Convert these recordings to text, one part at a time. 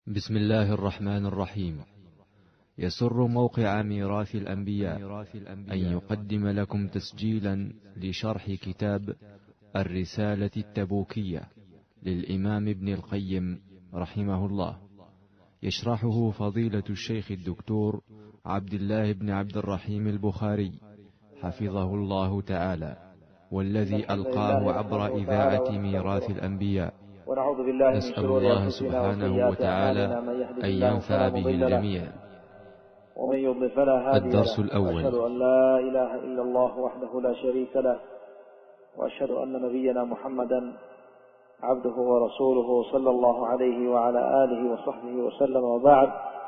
بسم الله الرحمن الرحيم. يسر موقع ميراث الأنبياء أن يقدم لكم تسجيلا لشرح كتاب الرسالة التبوكية للإمام ابن القيم رحمه الله، يشرحه فضيلة الشيخ الدكتور عبد الله بن عبد الرحيم البخاري حفظه الله تعالى، والذي ألقاه عبر إذاعة ميراث الأنبياء. نسأل الله سبحانه وتعالى أن ينفع به الجميع. ومن يضلل فلا هادي له. الدرس الأول. وأشهد أن لا إله إلا الله وحده لا شريك له، وأشهد أن نبينا محمدا عبده ورسوله صلى الله عليه وعلى آله وصحبه وسلم، وبعد،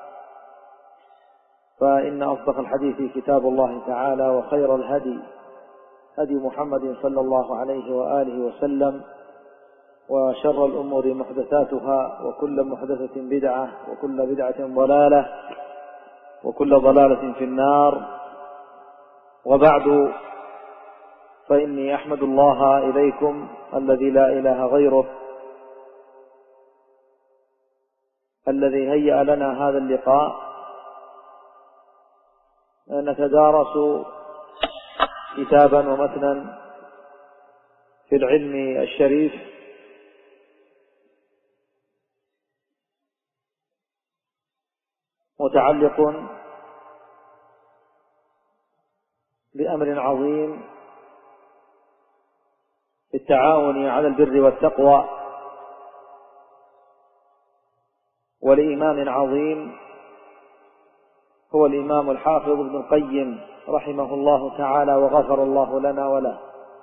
فإن أصدق الحديث كتاب الله تعالى، وخير الهدي هدي محمد صلى الله عليه وآله وسلم، وشر الأمور محدثاتها، وكل محدثة بدعة، وكل بدعة ضلالة، وكل ضلالة في النار. وبعد، فإني أحمد الله إليكم الذي لا إله غيره، الذي هيأ لنا هذا اللقاء نتدارس كتابا ومتنا في العلم الشريف، متعلق بأمر عظيم في التعاون على البر والتقوى، ولإمام عظيم هو الإمام الحافظ ابن القيم رحمه الله تعالى، وغفر الله لنا وله.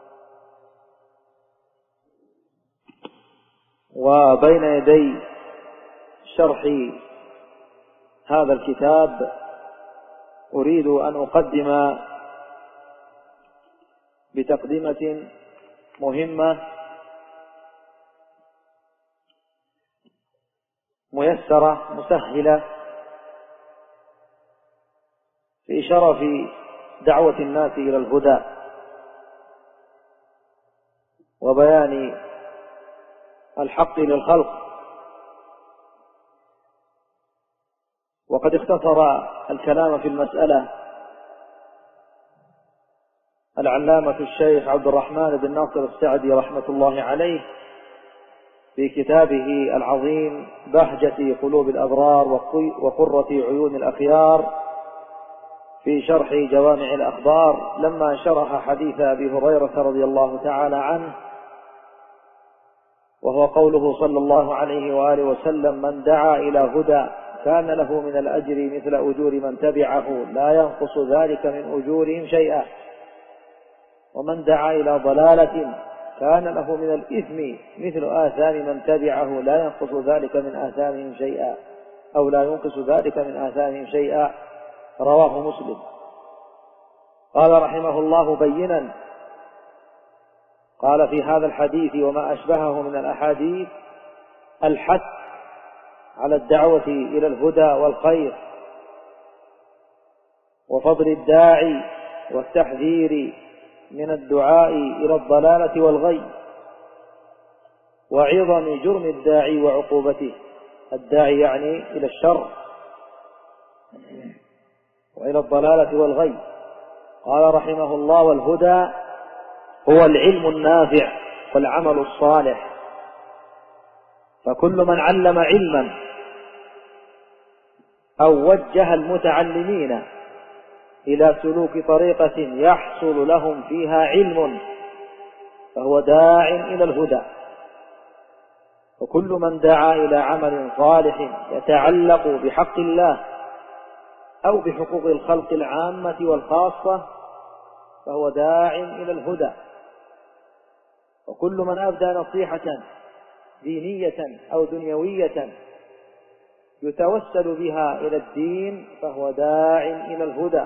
وبين يدي شرح هذا الكتاب أريد أن أقدم بتقدمة مهمة ميسرة مسهلة في شرف دعوة الناس إلى الهدى وبيان الحق للخلق. وقد اختصر الكلام في المسألة العلامة الشيخ عبد الرحمن بن ناصر السعدي رحمة الله عليه في كتابه العظيم بهجة قلوب الأبرار وقرة عيون الأخيار في شرح جوامع الأخبار، لما شرح حديث أبي هريرة رضي الله تعالى عنه، وهو قوله صلى الله عليه وآله وسلم: من دعا إلى هدى كان له من الأجر مثل أجور من تبعه لا ينقص ذلك من أجورهم شيئا، ومن دعا إلى ضلالة كان له من الإثم مثل آثام من تبعه لا ينقص ذلك من آثامهم شيئا، أو لا ينقص ذلك من آثامهم شيئا. رواه مسلم. قال رحمه الله بينا، قال في هذا الحديث وما أشبهه من الأحاديث الحث على الدعوة إلى الهدى والخير، وفضل الداعي والتحذير من الدعاء إلى الضلالة والغي، وعظم جرم الداعي وعقوبته. الداعي يعني إلى الشر وإلى الضلالة والغي. قال رحمه الله: والهدى هو العلم النافع والعمل الصالح، فكل من علم علما أو وجه المتعلمين إلى سلوك طريقة يحصل لهم فيها علم فهو داع إلى الهدى. وكل من دعا إلى عمل صالح يتعلق بحق الله أو بحقوق الخلق العامة والخاصة فهو داع إلى الهدى. وكل من أبدى نصيحة دينية أو دنيوية يتوسل بها إلى الدين فهو داع إلى الهدى.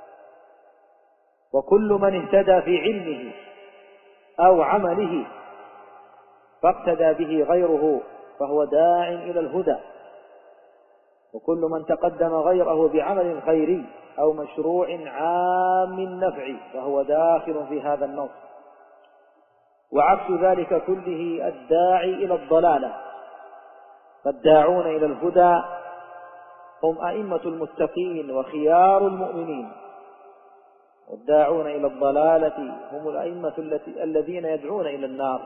وكل من اهتدى في علمه أو عمله فاقتدى به غيره فهو داع إلى الهدى. وكل من تقدم غيره بعمل خيري أو مشروع عام النفع فهو داخل في هذا النص. وعكس ذلك كله الداعي إلى الضلالة فالداعون إلى الهدى هم أئمة المتقين وخيار المؤمنين، والداعون إلى الضلالة هم الأئمة الذين يدعون إلى النار.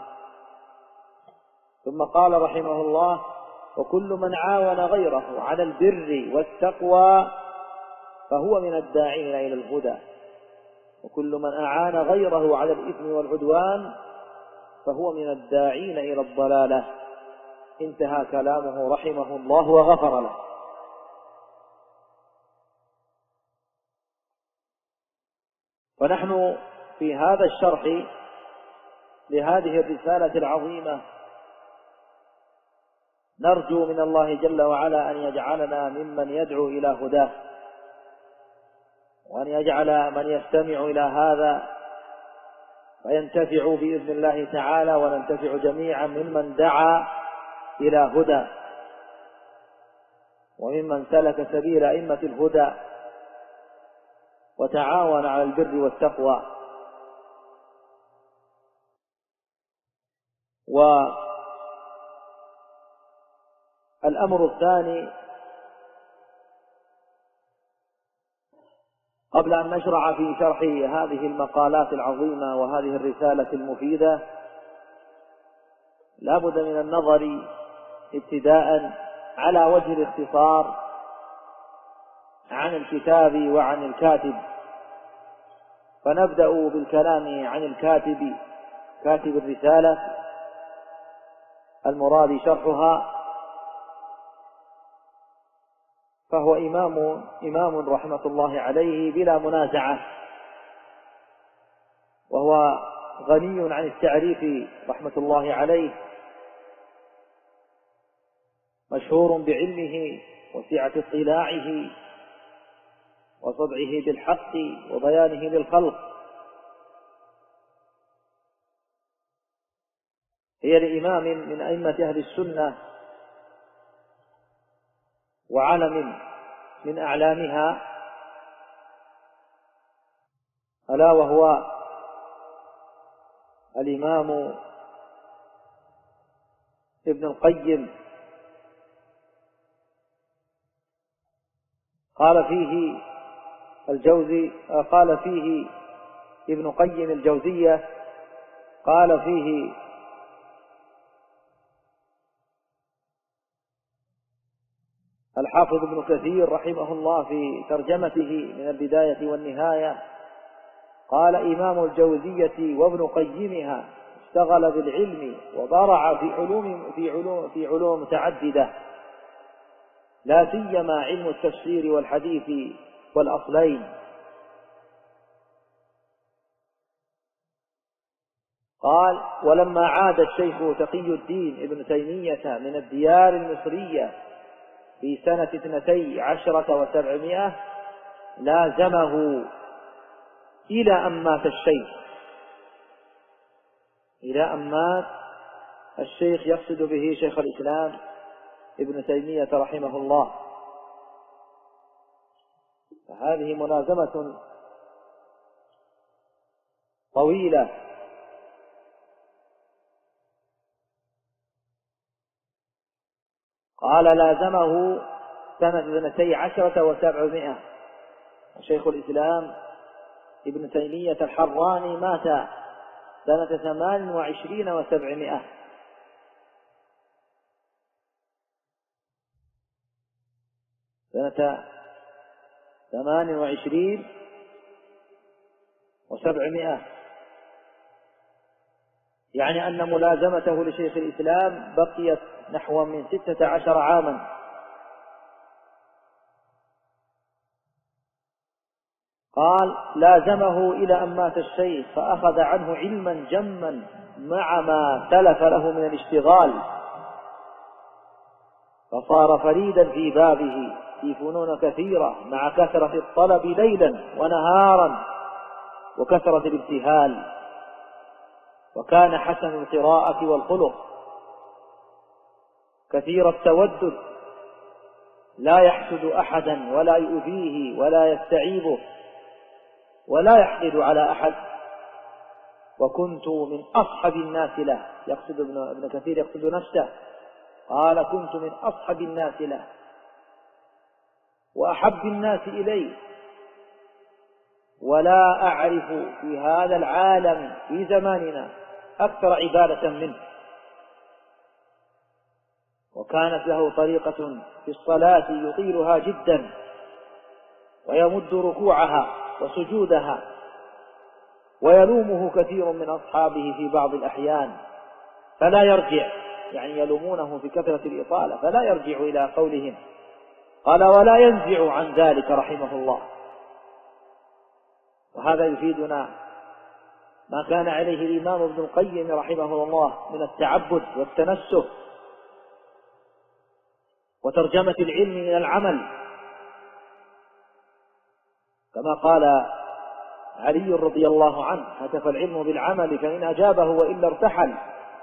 ثم قال رحمه الله: وكل من عاون غيره على البر والتقوى فهو من الداعين إلى الهدى، وكل من أعان غيره على الإثم والعدوان فهو من الداعين إلى الضلالة. انتهى كلامه رحمه الله وغفر له. ونحن في هذا الشرح لهذه الرسالة العظيمة نرجو من الله جل وعلا أن يجعلنا ممن يدعو إلى هداه، وأن يجعل من يستمع إلى هذا فينتفع بإذن الله تعالى، وننتفع جميعا ممن دعا إلى هدى وممن سلك سبيل أئمة الهدى وتعاون على البر والتقوى. والأمر الثاني قبل أن نشرع في شرح هذه المقالات العظيمة وهذه الرسالة المفيدة لا بد من النظر ابتداء على وجه الاختصار عن الكتاب وعن الكاتب. فنبدأ بالكلام عن الكاتب، كاتب الرسالة المراد شرحها، فهو إمام رحمة الله عليه بلا منازعة، وهو غني عن التعريف رحمة الله عليه، مشهور بعلمه وسعة اطلاعه وصدعه بالحق وبيانه للخلق. هي لإمام من أئمة أهل السنة وعلم من أعلامها، ألا وهو الإمام ابن القيم. قال فيه ابن قيم الجوزية، قال فيه: الحافظ ابن كثير رحمه الله في ترجمته من البداية والنهاية، قال: إمام الجوزية وابن قيمها اشتغل بالعلم وبرع في علوم متعددة، لا سيما علم التفسير والحديث والأصلين. قال: ولما عاد الشيخ تقي الدين ابن تيمية من الديار المصرية في سنة 12 و700 لازمه إلى أن مات الشيخ. إلى أن مات الشيخ يقصد به شيخ الإسلام ابن تيمية رحمه الله. فهذه ملازمة طويلة. قال: لازمه سنة 12 و700. وشيخ الإسلام ابن تيمية الحراني مات سنة 28 و700. سنة 28 و700، يعني أن ملازمته لشيخ الإسلام بقيت نحو من 16 عاما. قال: لازمه إلى أن مات الشيخ فأخذ عنه علما جما مع ما تلف له من الاشتغال، فصار فريدا في بابه في فنون كثيرة مع كثرة الطلب ليلا ونهارا وكثرة الابتهال. وكان حسن القراءة والخلق كثير التودد، لا يحسد أحدا ولا يؤذيه ولا يستعيبه ولا يحقد على أحد. وكنت من أصحب الناس له، يقصد ابن كثير يقصد نفسه، قال كنت من أصحب الناس له وأحب الناس إليه، ولا أعرف في هذا العالم في زماننا أكثر عبادة منه. وكانت له طريقة في الصلاة يطيلها جدا ويمد ركوعها وسجودها، ويلومه كثير من أصحابه في بعض الأحيان فلا يرجع، يعني يلومونه في كثرة الإطالة فلا يرجع إلى قولهم. قال ولا ينزع عن ذلك رحمه الله. وهذا يفيدنا ما كان عليه الإمام ابن القيم رحمه الله من التعبد والتنسك وترجمة العلم إلى العمل، كما قال علي رضي الله عنه هتف العلم بالعمل فإن أجابه وإلا ارتحل.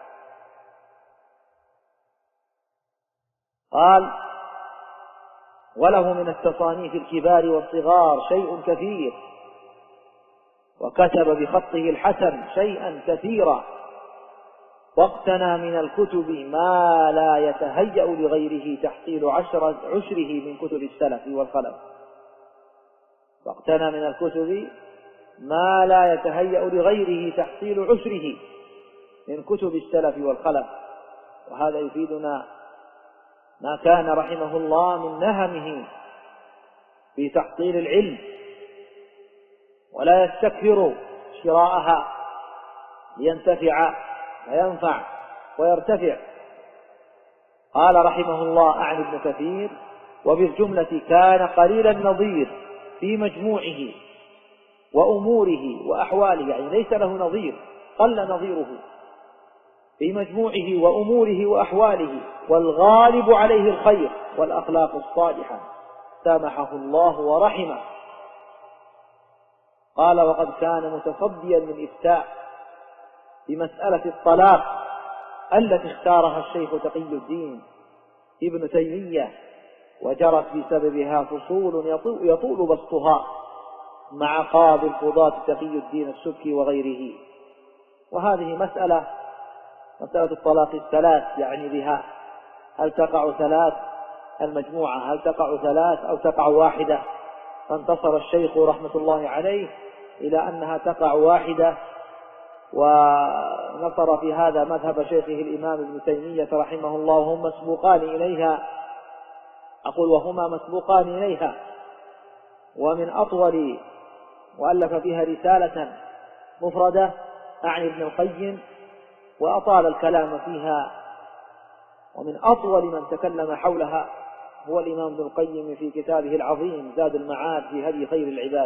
قال وله من التصانيف الكبار والصغار شيء كثير، وكتب بخطه الحسن شيئا كثيرا، واقتنى من الكتب ما لا يتهيأ لغيره تحصيل عشره من كتب السلف والخلف. واقتنى من الكتب ما لا يتهيأ لغيره تحصيل عشره من كتب السلف والخلف. وهذا يفيدنا ما كان رحمه الله من نهمه في تحصيل العلم، ولا يستكثر شراءها لينتفع وينفع ويرتفع. قال رحمه الله عن ابن كثير وبالجملة كان قليل النظير في مجموعه وأموره وأحواله، يعني ليس له نظير، قل نظيره في مجموعه وأموره وأحواله، والغالب عليه الخير والأخلاق الصالحة، سامحه الله ورحمه. قال وقد كان متصديا للإفتاء بمسألة الطلاق التي اختارها الشيخ تقي الدين ابن تيمية، وجرت بسببها فصول يطول بسطها مع قاضي القضاة تقي الدين السبكي وغيره. وهذه مسألة الطلاق الثلاث، يعني بها هل تقع ثلاث المجموعة، هل تقع ثلاث أو تقع واحدة؟ فانتصر الشيخ رحمة الله عليه إلى أنها تقع واحدة، ونصر في هذا مذهب شيخه الإمام ابن تيمية رحمه الله، وهم مسبوقان إليها. أقول وهما مسبوقان إليها، ومن أطول وألف فيها رسالة مفردة أعني ابن القيم، وأطال الكلام فيها، ومن أطول من تكلم حولها هو الإمام ابن القيم في كتابه العظيم زاد المعاد في هدي خير العباد،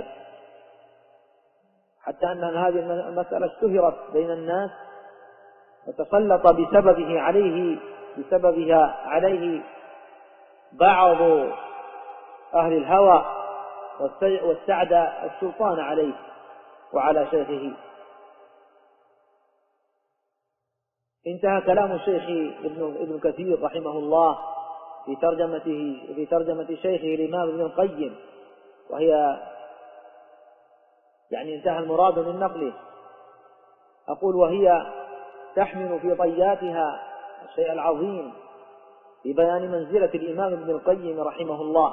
حتى أن هذه المسألة اشتهرت بين الناس وتسلط بسببها عليه بعض أهل الهوى واستعدى السلطان عليه وعلى شيخه. انتهى كلام الشيخ ابن كثير رحمه الله في ترجمة شيخه الإمام ابن القيم، وهي يعني انتهى المراد من نقله. أقول وهي تحمل في طياتها الشيء العظيم في بيان منزلة الإمام ابن القيم رحمه الله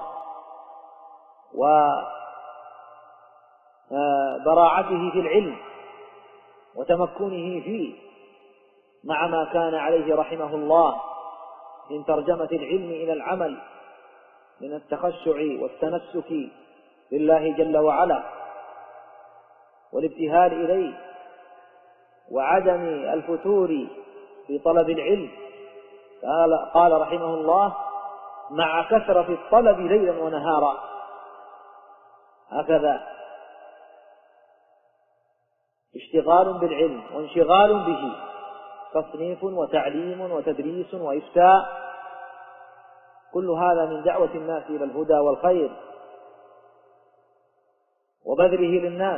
وبراعته في العلم وتمكنه فيه، مع ما كان عليه رحمه الله من ترجمة العلم إلى العمل من التخشع والتنسك لله جل وعلا والابتهال إليه وعدم الفتور في طلب العلم. قال رحمه الله مع كثرة الطلب ليلا ونهارا، هكذا اشتغال بالعلم وانشغال به، تصنيف وتعليم وتدريس وإفتاء، كل هذا من دعوة الناس إلى الهدى والخير وبذله للناس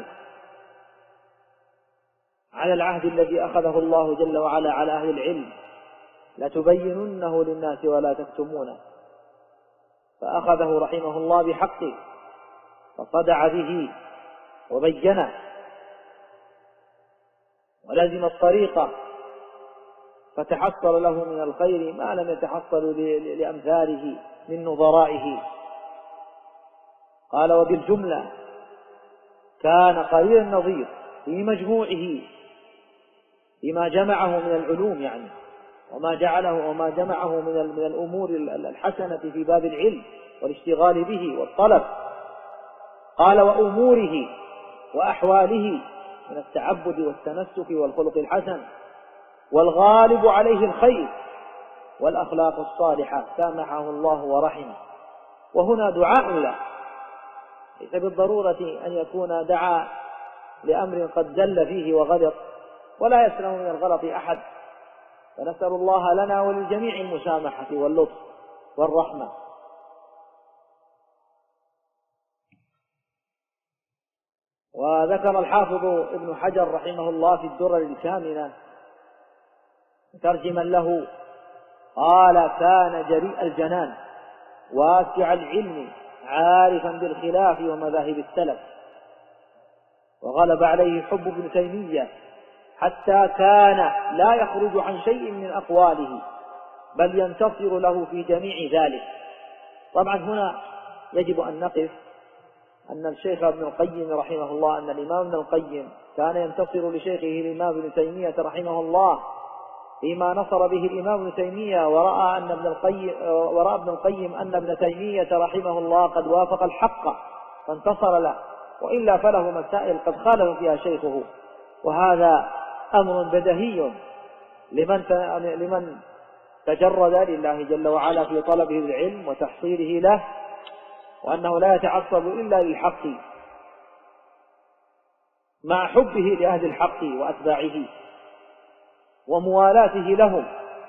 على العهد الذي أخذه الله جل وعلا على أهل العلم، لتبيننه للناس ولا تكتمونه. فأخذه رحمه الله بحقه فصدع به وبينه ولزم الطريقة فتحصل له من الخير ما لم يتحصل لأمثاله من نظرائه. قال وبالجملة كان قليل النظير في مجموعه فيما جمعه من العلوم يعني وما جمعه من الأمور الحسنة في باب العلم والاشتغال به والطلب. قال وأموره وأحواله من التعبد والتنسك والخلق الحسن والغالب عليه الخير والأخلاق الصالحة سامحه الله ورحمه. وهنا دعاء له، ليس بالضرورة أن يكون دعا لأمر قد زل فيه وغلط، ولا يسلم من الغلط أحد، فنسأل الله لنا وللجميع المسامحة واللطف والرحمة. وذكر الحافظ ابن حجر رحمه الله في الدرر الكامنة ترجما له قال كان جريء الجنان واسع العلم عارفا بالخلاف ومذاهب السلف، وغلب عليه حب ابن تيمية حتى كان لا يخرج عن شيء من أقواله بل ينتصر له في جميع ذلك. طبعا هنا يجب أن نقف أن الشيخ ابن القيم رحمه الله أن الإمام ابن القيم كان ينتصر لشيخه الإمام ابن تيمية رحمه الله فيما نصر به الإمام ابن تيمية، ورأى ابن القيم أن ابن تيمية رحمه الله قد وافق الحق فانتصر له، وإلا فله مسائل قد خالف فيها شيخه، وهذا أمر بديهي لمن تجرد لله جل وعلا في طلبه العلم وتحصيله له، وأنه لا يتعصب إلا للحق مع حبه لأهل الحق وأتباعه وموالاته لهم.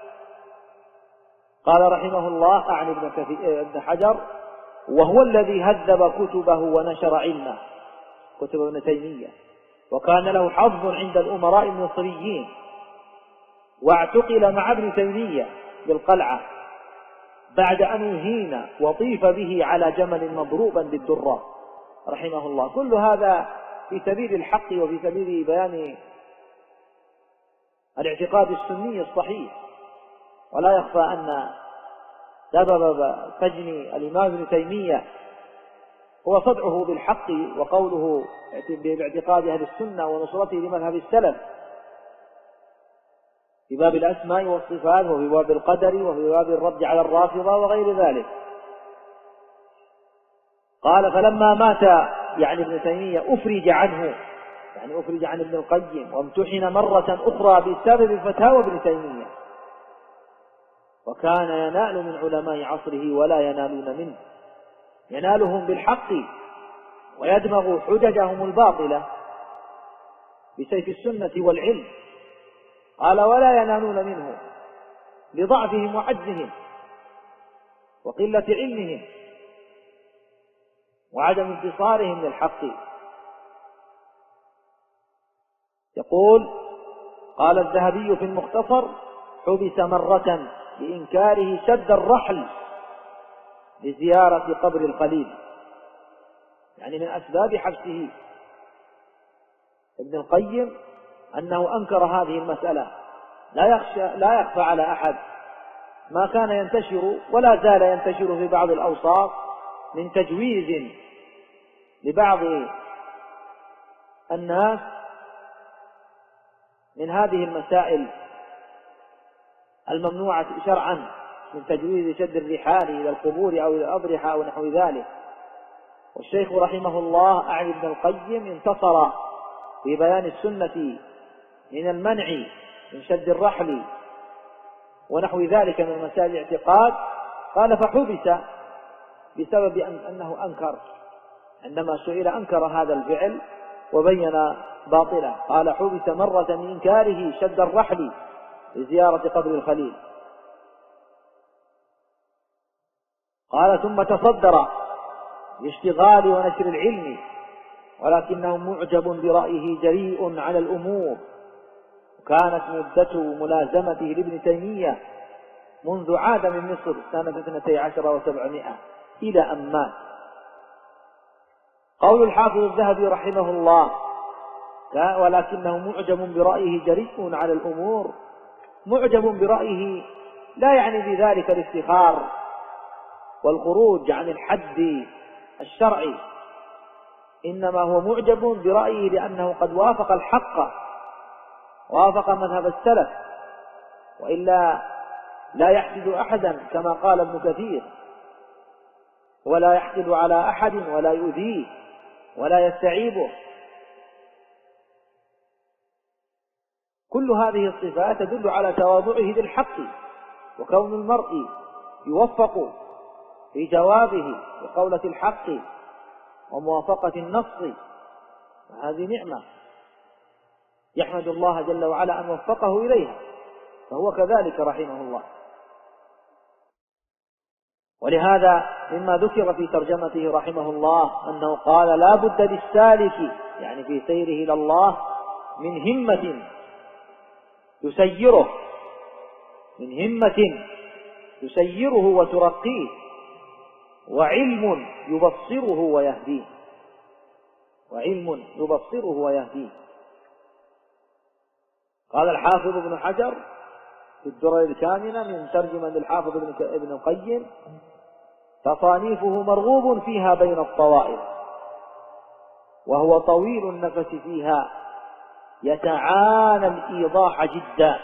قال رحمه الله أعني ابن حجر وهو الذي هذب كتبه ونشر علمه، كتب ابن تيمية، وكان له حظ عند الأمراء المصريين، واعتقل مع ابن تيمية بالقلعة بعد أن يهين وطيف به على جمل مضروبا بالدرة رحمه الله. كل هذا في سبيل الحق وفي سبيل بيان الاعتقاد السني الصحيح. ولا يخفى أن سبب سجن الإمام ابن تيمية هو صدعه بالحق وقوله باعتقاد أهل السنة ونصرته لمذهب السلف في باب الأسماء والصفات وفي باب القدر وفي باب الرد على الرافضة وغير ذلك. قال فلما مات يعني ابن تيمية أفرج عنه، يعني أفرج عن ابن القيم، وامتحن مرة أخرى بسبب فتاوى ابن تيمية، وكان ينال من علماء عصره ولا ينالون منه، ينالهم بالحق ويدمغ حججهم الباطلة بسيف السنة والعلم. قال ولا ينالون منه لضعفهم وعجزهم وقلة علمهم وعدم انتصارهم للحق. يقول قال الذهبي في المختصر حبس مرة بإنكاره شد الرحل لزيارة قبر الخليل، يعني من أسباب حبسه ابن القيم أنه أنكر هذه المسألة. لا يخفى على أحد ما كان ينتشر ولا زال ينتشر في بعض الأوساط من تجويز لبعض الناس من هذه المسائل الممنوعة شرعا، من تجويز شد الرحال إلى القبور أو إلى الأضرحة أو نحو ذلك. والشيخ رحمه الله أعني ابن القيم انتصر في بيان السنة من المنع من شد الرحل ونحو ذلك من مسائل الاعتقاد. قال فحبس بسبب أنه أنكر، عندما سئل أنكر هذا الفعل وبين باطله. قال حبس مرة من إنكاره شد الرحل لزيارة قبر الخليل. قال ثم تصدر لاشتغال ونشر العلم، ولكنه معجب برأيه جريء على الأمور. وكانت مدة ملازمته لابن تيمية منذ عاد من مصر سنة 12 و700 إلى أن مات. قول الحافظ الذهبي رحمه الله ولكنه معجب برأيه جريء على الأمور، معجب برأيه لا يعني بذلك الافتخار والخروج عن الحد الشرعي، إنما هو معجب برأيه لأنه قد وافق الحق، وافق مذهب السلف، وإلا لا يحسد أحدا كما قال ابن كثير، ولا يحسد على أحد ولا يؤذيه ولا يستعيبه. كل هذه الصفات تدل على تواضعه للحق، وكون المرء يوفق في جوابه بقولة الحق وموافقة النص، هذه نعمة يحمد الله جل وعلا أن وفقه إليها، فهو كذلك رحمه الله. ولهذا مما ذكر في ترجمته رحمه الله أنه قال: لا بد للسالك، يعني في سيره إلى الله، من همة تسيره، من همة تسيره وترقيه، وعلم يبصره ويهديه، وعلم يبصره ويهديه. قال الحافظ ابن حجر في الدرر الكامنة من ترجمة للحافظ ابن القيم: تصانيفه مرغوب فيها بين الطوائف، وهو طويل النفس فيها، يتعانى الإيضاح جدا.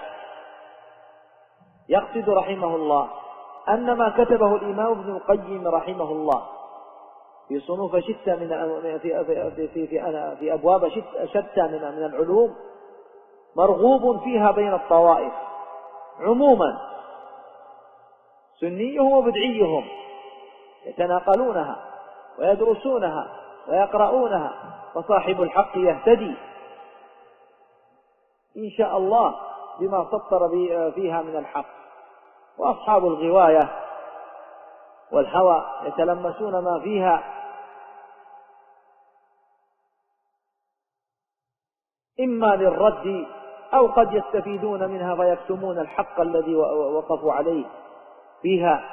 يقصد رحمه الله أن ما كتبه الإمام ابن القيم رحمه الله في صنوف شتى في أبواب شتى من العلوم مرغوب فيها بين الطوائف عموما، سنيهم وبدعيهم يتناقلونها ويدرسونها ويقرؤونها، فصاحب الحق يهتدي إن شاء الله بما سطر فيها من الحق، وأصحاب الغواية والهوى يتلمسون ما فيها إما للرد أو قد يستفيدون منها فيكتمون الحق الذي وقفوا عليه فيها.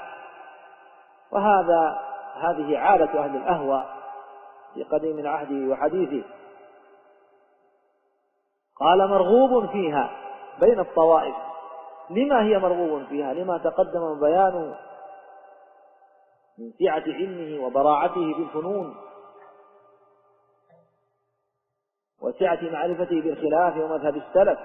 هذه عادة أهل الأهواء في قديم عهده وحديثه. قال: مرغوب فيها بين الطوائف. لما هي مرغوب فيها؟ لما تقدم بيانه من سعة علمه وبراعته في الفنون، وسعة معرفته بالخلاف ومذهب السلف.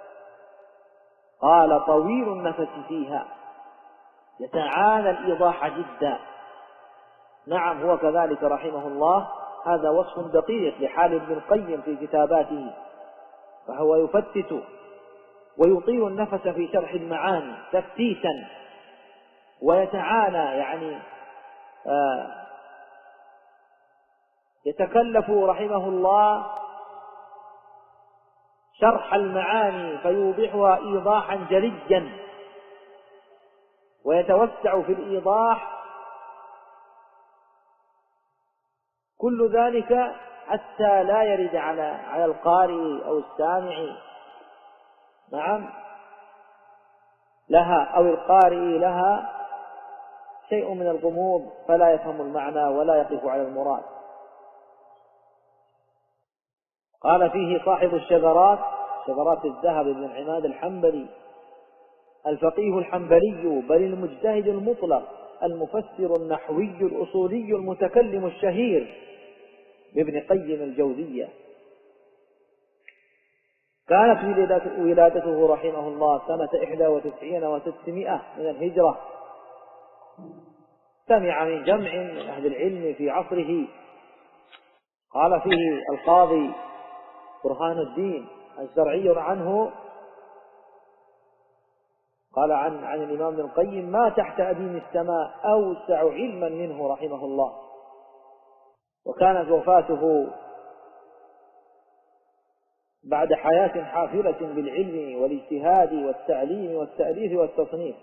قال: طويل النفس فيها، يتعانى الإيضاح جدا. نعم، هو كذلك رحمه الله. هذا وصف دقيق لحال ابن القيم في كتاباته، فهو يفتت ويطيل النفس في شرح المعاني تفتيتا، ويتعانى يعني يتكلف رحمه الله شرح المعاني فيوضحها إيضاحا جليا، ويتوسع في الإيضاح، كل ذلك حتى لا يرد على القارئ أو السامع نعم لها أو القارئ لها شيء من الغموض، فلا يفهم المعنى ولا يقف على المراد. قال فيه صاحب شذرات الذهب بن عماد الحنبلي: الفقيه الحنبلي، بل المجتهد المطلق، المفسر النحوي الأصولي المتكلم الشهير بابن قيم الجوزية. كانت ولادته رحمه الله سنة 91 و600 من الهجرة. سمع من جمع من أهل العلم في عصره. قال فيه القاضي برهان الدين الزرعي عنه، قال عن الإمام ابن القيم: ما تحت أديم السماء أوسع علما منه رحمه الله. وكانت وفاته بعد حياة حافلة بالعلم والاجتهاد والتعليم والتأليف والتصنيف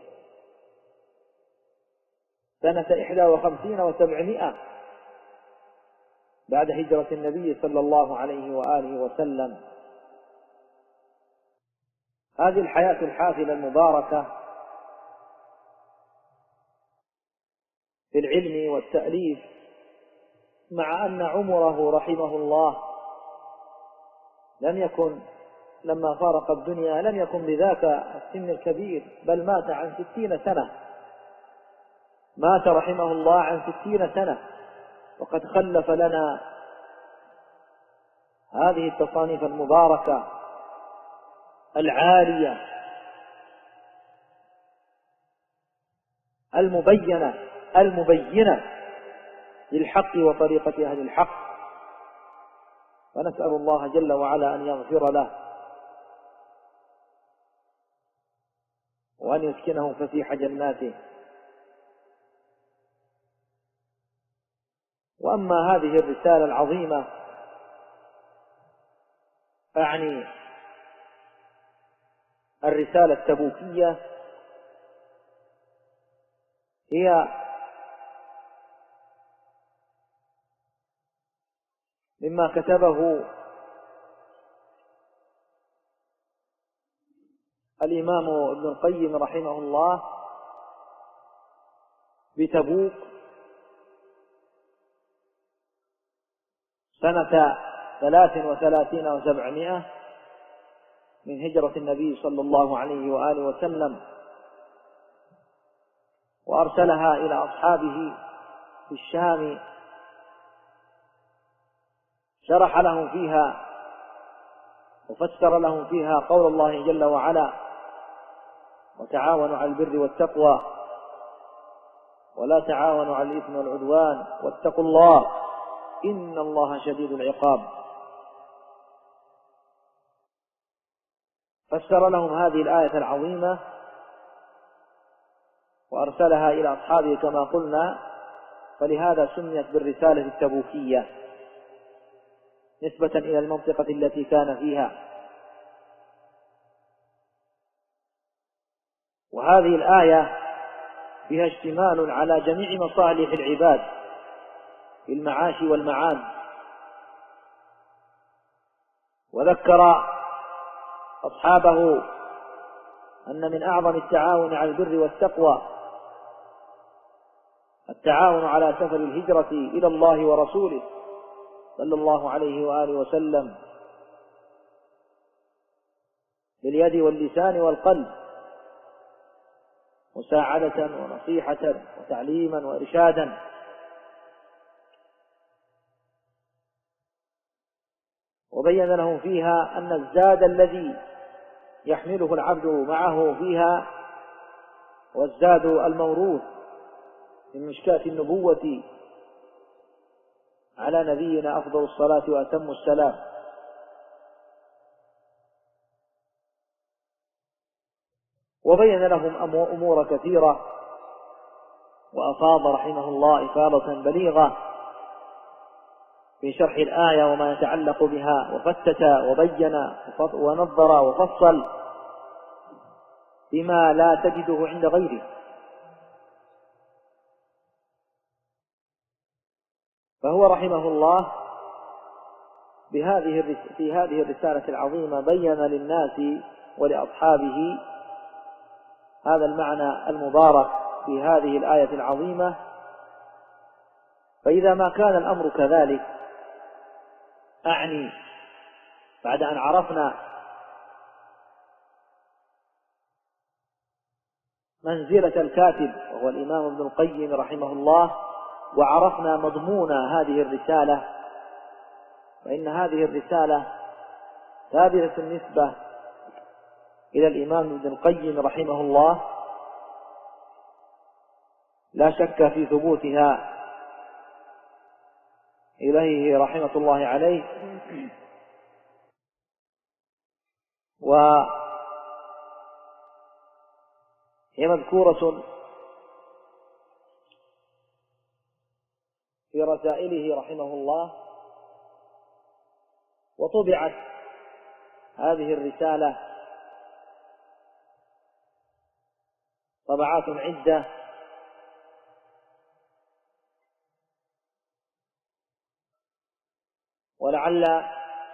سنة 51 و700 بعد هجرة النبي صلى الله عليه وآله وسلم. هذه الحياة الحافلة المباركة في العلم والتأليف، مع أن عمره رحمه الله لم يكن لما فارق الدنيا لم يكن بذاك السن الكبير، بل مات عن 60 سنة، مات رحمه الله عن 60 سنة، وقد خلف لنا هذه التصانيف المباركة العالية المبينة للحق وطريقة أهل الحق. فنسأل الله جل وعلا أن يغفر له وأن يسكنه فسيح جناته. وأما هذه الرسالة العظيمة، أعني الرسالة التبوكية، هي مما كتبه الإمام ابن القيم رحمه الله بتبوك سنة 33 و700 من هجرة النبي صلى الله عليه وآله وسلم، وأرسلها إلى أصحابه في الشام، شرح لهم فيها وفسر لهم فيها قول الله جل وعلا: وتعاونوا على البر والتقوى ولا تعاونوا على الإثم والعدوان واتقوا الله إن الله شديد العقاب. فسر لهم هذه الآية العظيمة وأرسلها إلى أصحابه كما قلنا، فلهذا سميت بالرسالة التبوكية نسبة إلى المنطقة التي كان فيها. وهذه الآية فيها اشتمال على جميع مصالح العباد في المعاش والمعاد، وذكر أصحابه أن من أعظم التعاون على البر والتقوى التعاون على سفر الهجرة إلى الله ورسوله صلى الله عليه وآله وسلم باليد واللسان والقلب، مساعدة ونصيحة وتعليما وإرشادا. وبين لهم فيها أن الزاد الذي يحمله العبد معه فيها هو الزاد الموروث من مشكاة النبوة على نبينا أفضل الصلاة وأتم السلام. وبين لهم أمور كثيرة، وأفاض رحمه الله إفاضة بليغة في شرح الآية وما يتعلق بها، وفتت وبين ونظر وفصل بما لا تجده عند غيره. فهو رحمه الله في هذه الرسالة العظيمة بين للناس ولأصحابه هذا المعنى المبارك في هذه الآية العظيمة. فإذا ما كان الأمر كذلك، أعني بعد أن عرفنا منزلة الكاتب وهو الإمام ابن القيم رحمه الله، وعرفنا مضمون هذه الرسالة، فإن هذه الرسالة ثابتة النسبة إلى الإمام ابن القيم رحمه الله، لا شك في ثبوتها إليه رحمة الله عليه. وهي مذكورة في رسائله رحمه الله، وطبعت هذه الرسالة طبعات عدة، ولعل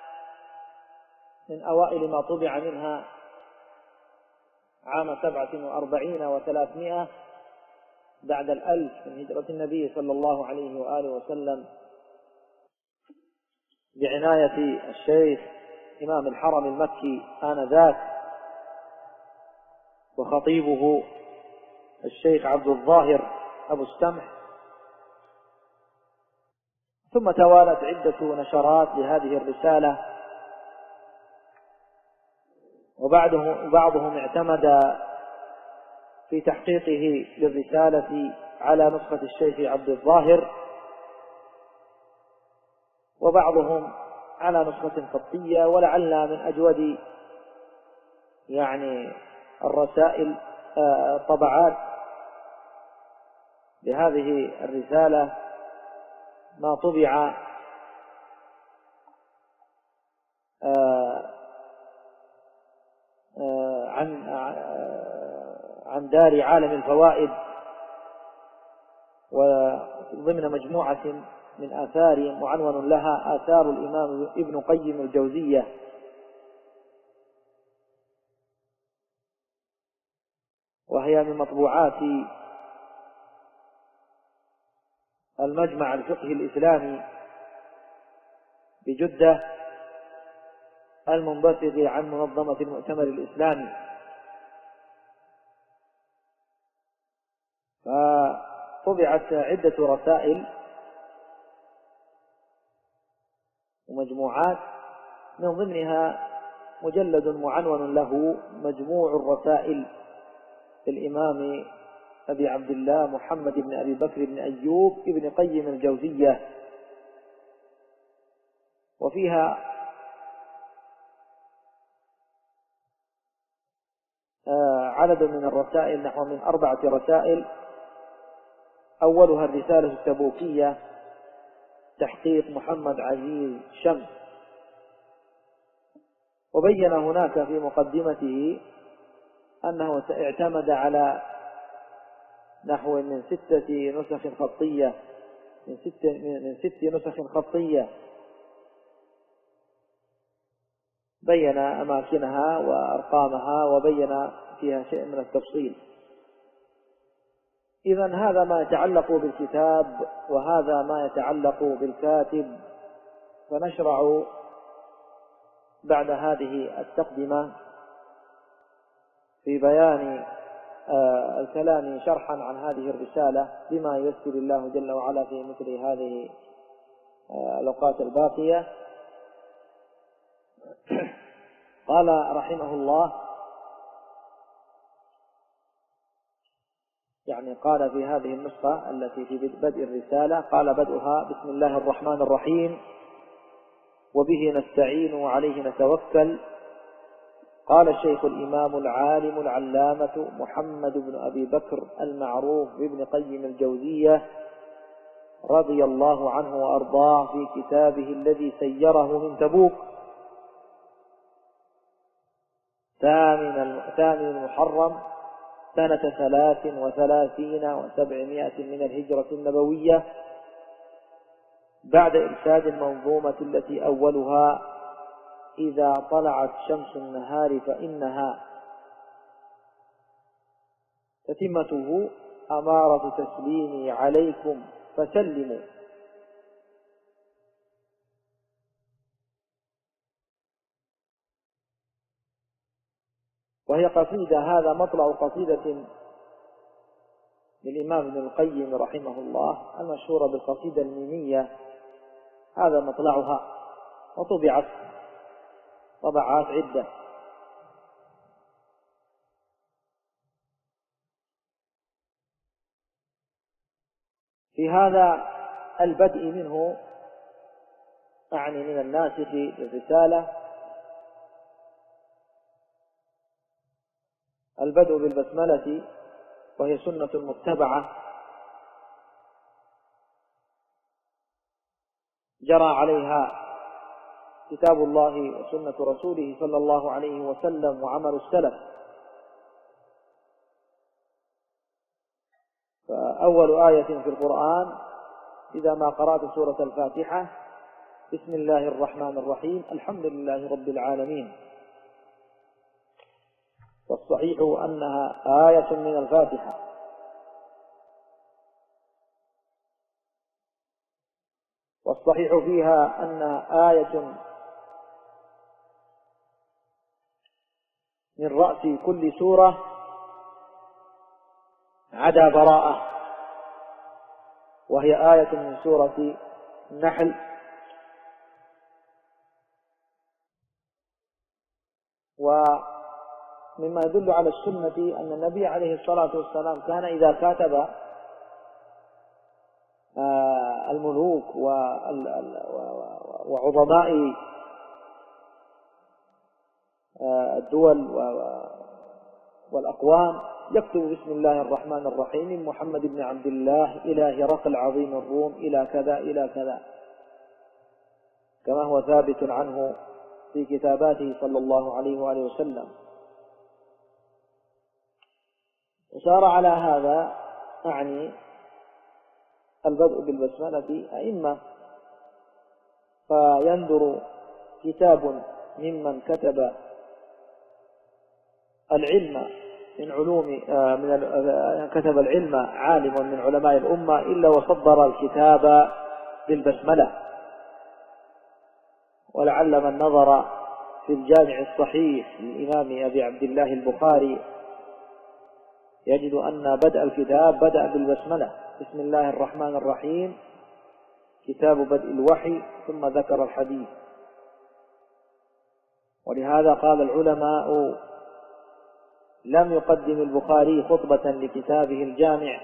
من أوائل ما طبع منها عام 47 و300 بعد 1000 من هجرة النبي صلى الله عليه وآله وسلم، بعناية الشيخ إمام الحرم المكي آنذاك وخطيبه الشيخ عبد الظاهر أبو السمح. ثم توالت عدة نشرات لهذه الرسالة، وبعضهم اعتمد في تحقيقه للرسالة على نسخة الشيخ عبد الظاهر، وبعضهم على نسخة خطية. ولعلنا من أجود يعني الرسائل طبعات لهذه الرسالة ما طبع عن دار عالم الفوائد، وضمن مجموعة من آثار معنون لها آثار الإمام ابن قيم الجوزية، وهي من مطبوعات المجمع الفقهي الإسلامي بجدة المنبثق عن منظمة المؤتمر الإسلامي. فطبعت عدة رسائل ومجموعات، من ضمنها مجلد معنون له مجموع الرسائل للإمام أبي عبد الله محمد بن أبي بكر بن أيوب ابن قيم الجوزية، وفيها عدد من الرسائل، نحو من 4 رسائل. أولها الرسالة التبوكية تحقيق محمد عزيز شمس، وبين هناك في مقدمته أنه اعتمد على نحو من 6 نسخ خطية، من 6 نسخ خطية، بين أماكنها وأرقامها وبين فيها شيء من التفصيل. إذن هذا ما يتعلق بالكتاب، وهذا ما يتعلق بالكاتب. فنشرع بعد هذه التقدمة في بيان الكلام شرحا عن هذه الرسالة بما ييسر الله جل وعلا في مثل هذه الأوقات الباقية. قال رحمه الله، يعني قال في هذه النسخة التي في بدء الرسالة، قال بدءها: بسم الله الرحمن الرحيم، وبه نستعين وعليه نتوكل. قال الشيخ الإمام العالم العلامة محمد بن أبي بكر المعروف بابن قيم الجوزية رضي الله عنه وأرضاه في كتابه الذي سيره من تبوك ثامن المحرم سنة 33 و700 من الهجرة النبوية، بعد إرشاد المنظومة التي أولها: إذا طلعت شمس النهار فإنها، تتمته: أمارة تسليمي عليكم فسلموا. وهي قصيدة، هذا مطلع قصيدة للإمام ابن القيم رحمه الله المشهورة بالقصيدة الميمية، هذا مطلعها، وطبعت طبعات عدة. في هذا البدء منه، أعني من الناسخ للرسالة، البدء بالبسملة، وهي سنة متبعة جرى عليها كتاب الله وسنة رسوله صلى الله عليه وسلم وعمل السلف. فأول آية في القرآن إذا ما قرأت سورة الفاتحة: بسم الله الرحمن الرحيم الحمد لله رب العالمين. والصحيح أنها آية من الفاتحة، والصحيح فيها أنها آية من رأس كل سورة عدا براءة، وهي آية من سورة النحل. ومما يدل على السنة أن النبي عليه الصلاة والسلام كان إذا كاتب الملوك وعظماء الدول والأقوام يكتب بسم الله الرحمن الرحيم محمد بن عبد الله إلى هرقل عظيم الروم إلى كذا إلى كذا، كما هو ثابت عنه في كتاباته صلى الله عليه وآله وسلم. وصار على هذا أعني البدء بالبسملة أئمة، فيندر كتاب ممن كتب العلم من علوم كتب العلم عالم من علماء الأمة إلا وصدر الكتاب بالبسملة. ولعل من نظر في الجامع الصحيح للإمام أبي عبد الله البخاري يجد أن بدء الكتاب بدأ بالبسملة، بسم الله الرحمن الرحيم، كتاب بدء الوحي، ثم ذكر الحديث. ولهذا قال العلماء لم يقدم البخاري خطبة لكتابه الجامع،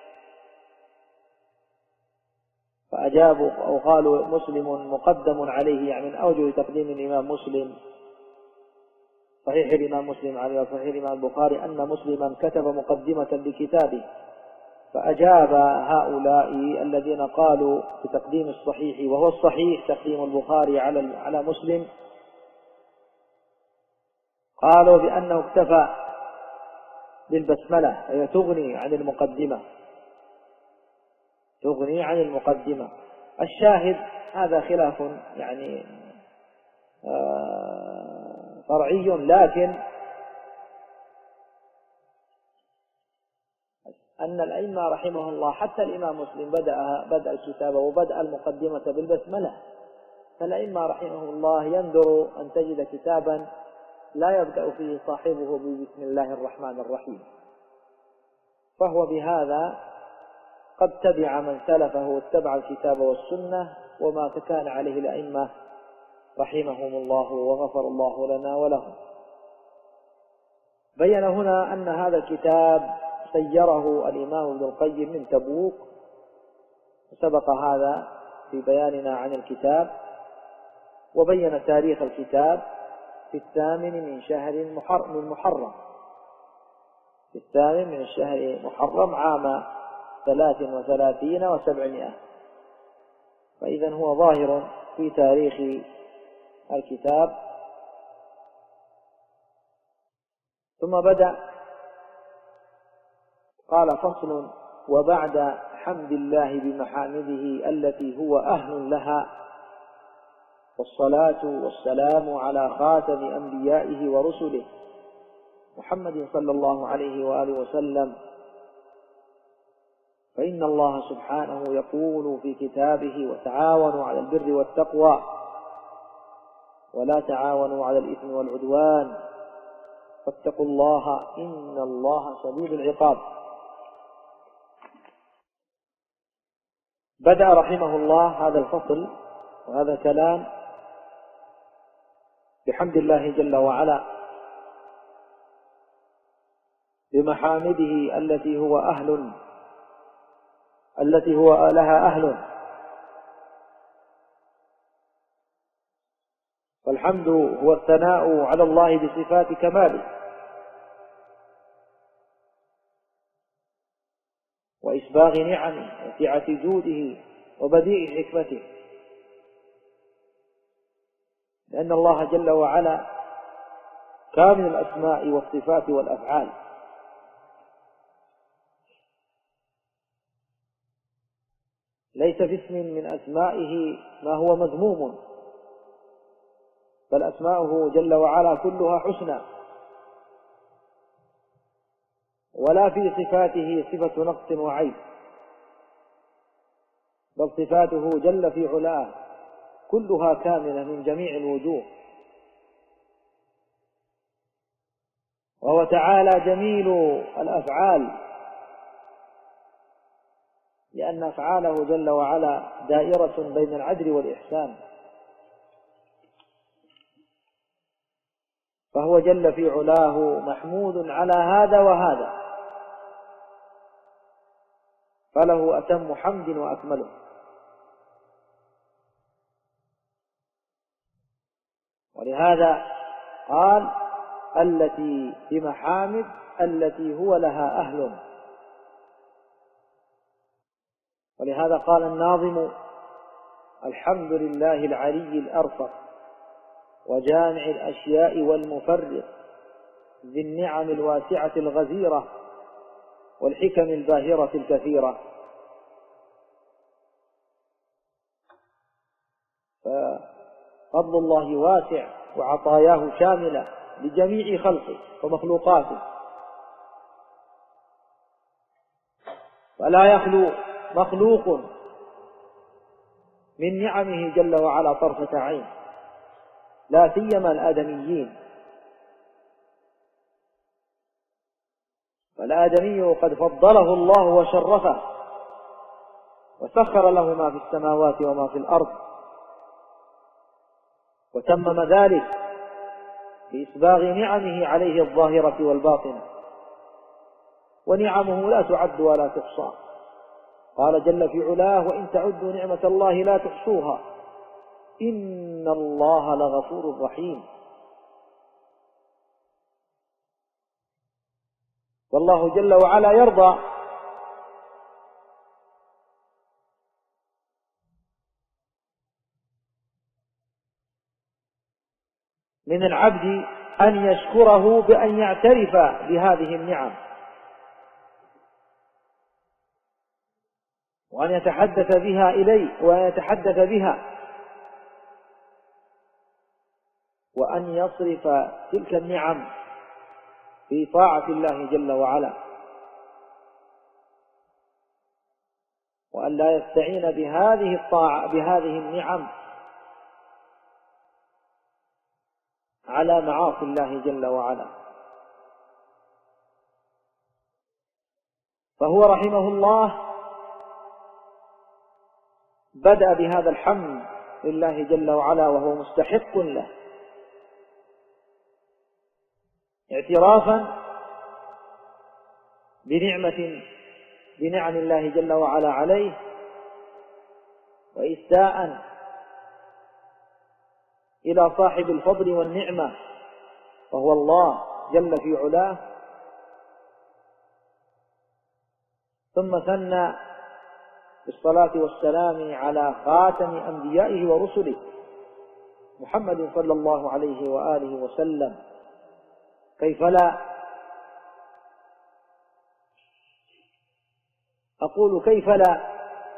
فأجابوا أو قالوا مسلم مقدم عليه، يعني من أوجه تقديم الإمام مسلم صحيح الإمام مسلم على صحيح الإمام البخاري أن مسلما كتب مقدمة لكتابه. فأجاب هؤلاء الذين قالوا بتقديم الصحيح، وهو الصحيح تقديم البخاري على مسلم، قالوا بأنه اكتفى بالبسملة، هي تغني عن المقدمة، تغني عن المقدمة. الشاهد هذا خلاف يعني فرعي، لكن أن الأئمة رحمه الله حتى الإمام مسلم بدأ الكتاب وبدأ المقدمة بالبسملة، فالأئمة رحمه الله يندر أن تجد كتابا لا يبدأ فيه صاحبه بسم الله الرحمن الرحيم، فهو بهذا قد تبع من سلفه واتبع الكتاب والسنة وما كان عليه الأئمة رحمهم الله وغفر الله لنا ولهم. بين هنا أن هذا الكتاب سيره الإمام ابن القيم من تبوك، وسبق هذا في بياننا عن الكتاب، وبين تاريخ الكتاب في 8 من شهر محرم، في 8 من الشهر محرم عام 33 و700، فإذا هو ظاهر في تاريخ الكتاب. ثم بدأ قال فصل: وبعد حمد الله بمحامده التي هو أهل لها، والصلاة والسلام على خاتم أنبيائه ورسله محمد صلى الله عليه وآله وسلم، فإن الله سبحانه يقول في كتابه: وتعاونوا على البر والتقوى ولا تعاونوا على الإثم والعدوان فاتقوا الله إن الله شديد العقاب. بدأ رحمه الله هذا الفصل وهذا الكلام بحمد الله جل وعلا بمحامده التي هو لها أهل. والحمد هو الثناء على الله بصفات كماله وإسباغ نعمه وسعة جوده وبديع حكمته، لأن الله جل وعلا كامل الأسماء والصفات والأفعال، ليس في اسم من أسمائه ما هو مذموم، بل أسماؤه جل وعلا كلها حسنى، ولا في صفاته صفة نقص وعيب، بل صفاته جل في علاه كلها كاملة من جميع الوجوه. وهو تعالى جميل الأفعال، لأن أفعاله جل وعلا دائرة بين العدل والإحسان، فهو جل في علاه محمود على هذا وهذا، فله أتم حمد وأكمله. ولهذا قال التي بمحامد التي هو لها أهل. ولهذا قال الناظم الحمد لله العلي الأرفق وجامع الأشياء والمفرق ذي النعم الواسعة الغزيرة والحكم الباهرة الكثيرة. ففضل الله واسع وعطاياه شاملة لجميع خلقه ومخلوقاته، فلا يخلو مخلوق من نعمه جل وعلا طرفة عين، لا سيما الآدميين. فالآدمي قد فضله الله وشرفه وسخر له ما في السماوات وما في الأرض، وتمم ذلك بإسباغ نعمه عليه الظاهرة والباطنة، ونعمه لا تعد ولا تحصى. قال جل في علاه وإن تعدوا نعمة الله لا تحصوها إن الله لغفور رحيم. والله جل وعلا يرضى من العبد أن يشكره بأن يعترف بهذه النعم، وأن يتحدث بها إليه، وأن يتحدث بها، وأن يصرف تلك النعم في طاعة الله جل وعلا، وأن لا يستعين بهذه الطاعة بهذه النعم على معاصي الله جل وعلا. فهو رحمه الله بدأ بهذا الحمد لله جل وعلا وهو مستحق له، اعترافا بنعم الله جل وعلا عليه، وإساءً إلى صاحب الفضل والنعمة وهو الله جل في علاه. ثم ثنى بالصلاة والسلام على خاتم أنبيائه ورسله محمد صلى الله عليه وآله وسلم. كيف لا؟ أقول كيف لا؟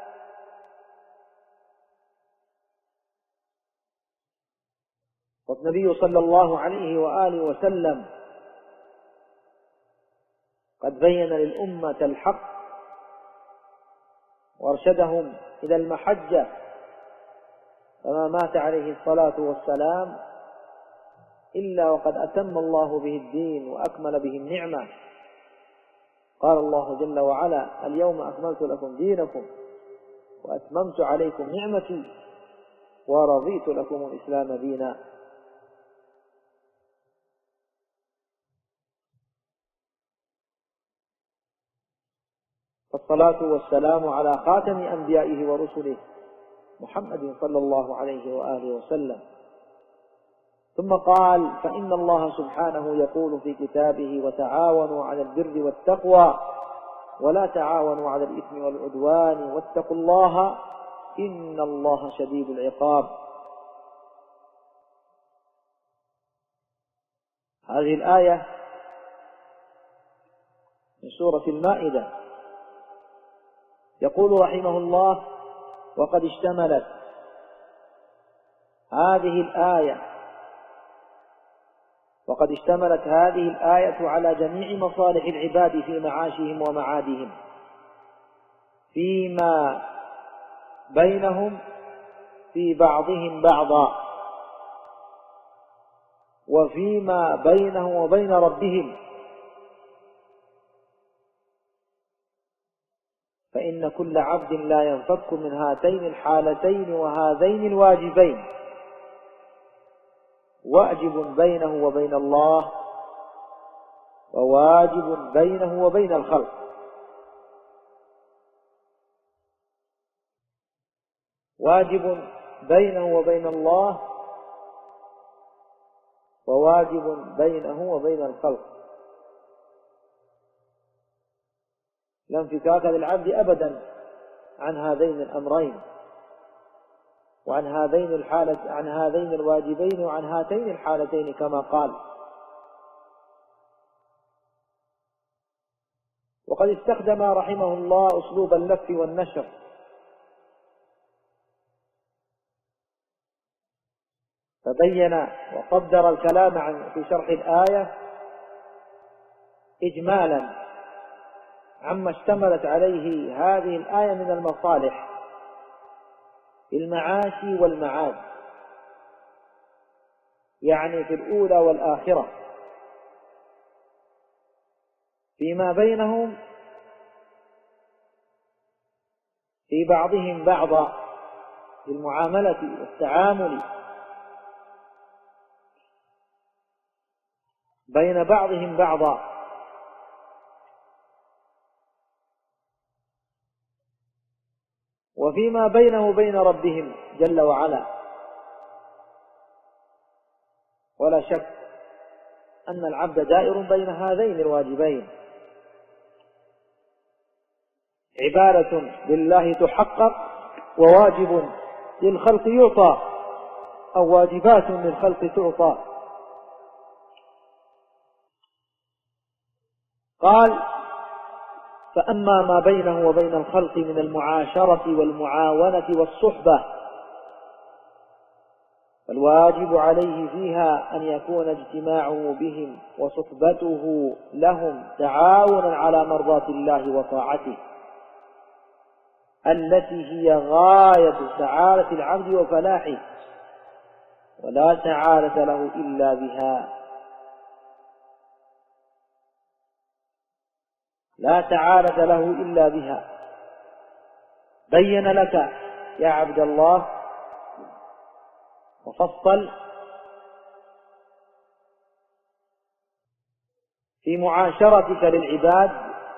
والنبي صلى الله عليه وآله وسلم قد بين للأمة الحق وارشدهم إلى المحجة، فما مات عليه الصلاة والسلام إلا وقد أتم الله به الدين وأكمل به النعمة. قال الله جل وعلا اليوم أكملت لكم دينكم وأتممت عليكم نعمتي ورضيت لكم الإسلام دينا. فالصلاة والسلام على خاتم أنبيائه ورسله محمد صلى الله عليه وآله وسلم. ثم قال فإن الله سبحانه يقول في كتابه وتعاونوا على البر والتقوى ولا تعاونوا على الإثم والعدوان واتقوا الله إن الله شديد العقاب. هذه الآية من سورة المائدة. يقول رحمه الله وقد اشتملت هذه الآية على جميع مصالح العباد في معاشهم ومعادهم، فيما بينهم في بعضهم بعضا، وفيما بينهم وبين ربهم فإن كل عبد لا ينفك من هاتين الحالتين وهذين الواجبين، واجب بينه وبين الله وواجب بينه وبين الخلق. واجب بينه وبين الله وواجب بينه وبين الخلق، لا انفكاك للعبد أبدا عن هذين الأمرين وعن عن هذين الواجبين وعن هاتين الحالتين كما قال. وقد استخدم رحمه الله أسلوب اللف والنشر، فبين وقدر الكلام في شرح الآية إجمالا عما اشتملت عليه هذه الآية من المصالح في المعاشي والمعاد، يعني في الأولى والآخرة، فيما بينهم، في بعضهم بعضا، في المعاملة والتعامل بين بعضهم بعضا، وفيما بينه وبين ربهم جل وعلا. ولا شك أن العبد دائر بين هذين الواجبين، عبادة لله تحقق وواجب للخلق يعطى، أو واجبات للخلق تعطى. قال: فأما ما بينه وبين الخلق من المعاشرة والمعاونة والصحبة فالواجب عليه فيها أن يكون اجتماعه بهم وصحبته لهم تعاونا على مرضاة الله وطاعته، التي هي غاية سعادة العبد وفلاحه، ولا سعادة له إلا بها، لا سعادة له إلا بها. بين لك يا عبد الله وفصل في معاشرتك للعباد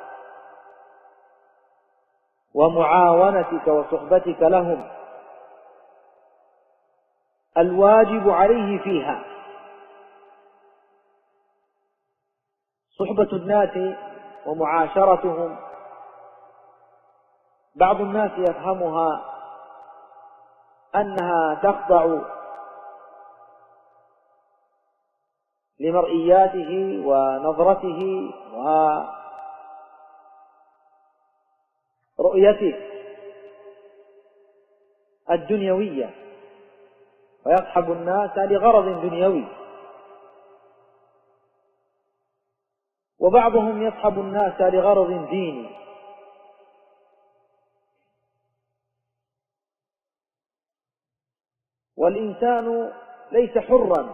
ومعاونتك وصحبتك لهم الواجب عليه فيها. صحبة الناس ومعاشرتهم بعض الناس يفهمها أنها تخضع لمرئياته ونظرته ورؤيته الدنيوية، ويصحب الناس لغرض دنيوي، وبعضهم يصحب الناس لغرض ديني. والإنسان ليس حرا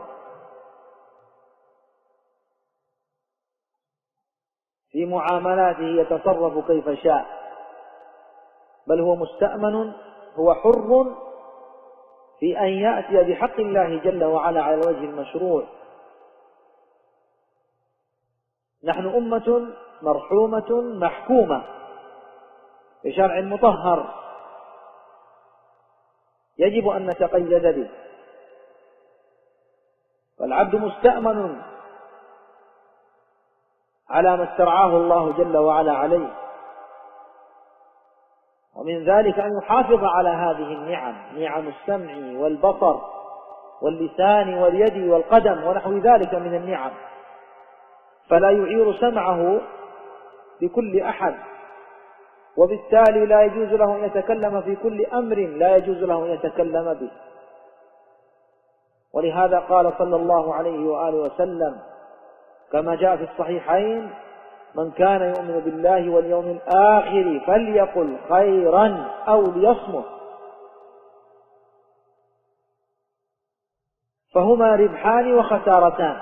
في معاملاته يتصرف كيف شاء، بل هو مستأمن، هو حر في أن يأتي بحق الله جل وعلا على الوجه المشروع. نحن أمة مرحومة محكومة بشرع مطهر يجب أن نتقيد به، والعبد مستأمن على ما استرعاه الله جل وعلا عليه، ومن ذلك أن يحافظ على هذه النعم، نعم السمع والبصر واللسان واليد والقدم ونحو ذلك من النعم، فلا يعير سمعه لكل أحد، وبالتالي لا يجوز له أن يتكلم في كل أمر لا يجوز له أن يتكلم به. ولهذا قال صلى الله عليه وآله وسلم كما جاء في الصحيحين: من كان يؤمن بالله واليوم الآخر فليقل خيرا أو ليصمت. فهما ربحان وخسارتان.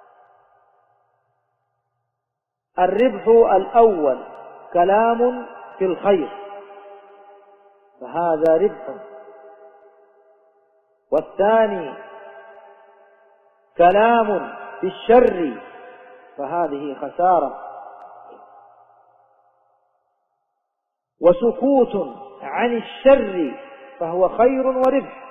الربح الأول كلام في الخير فهذا ربح، والثاني كلام في الشر فهذه خسارة، وسكوت عن الشر فهو خير وربح،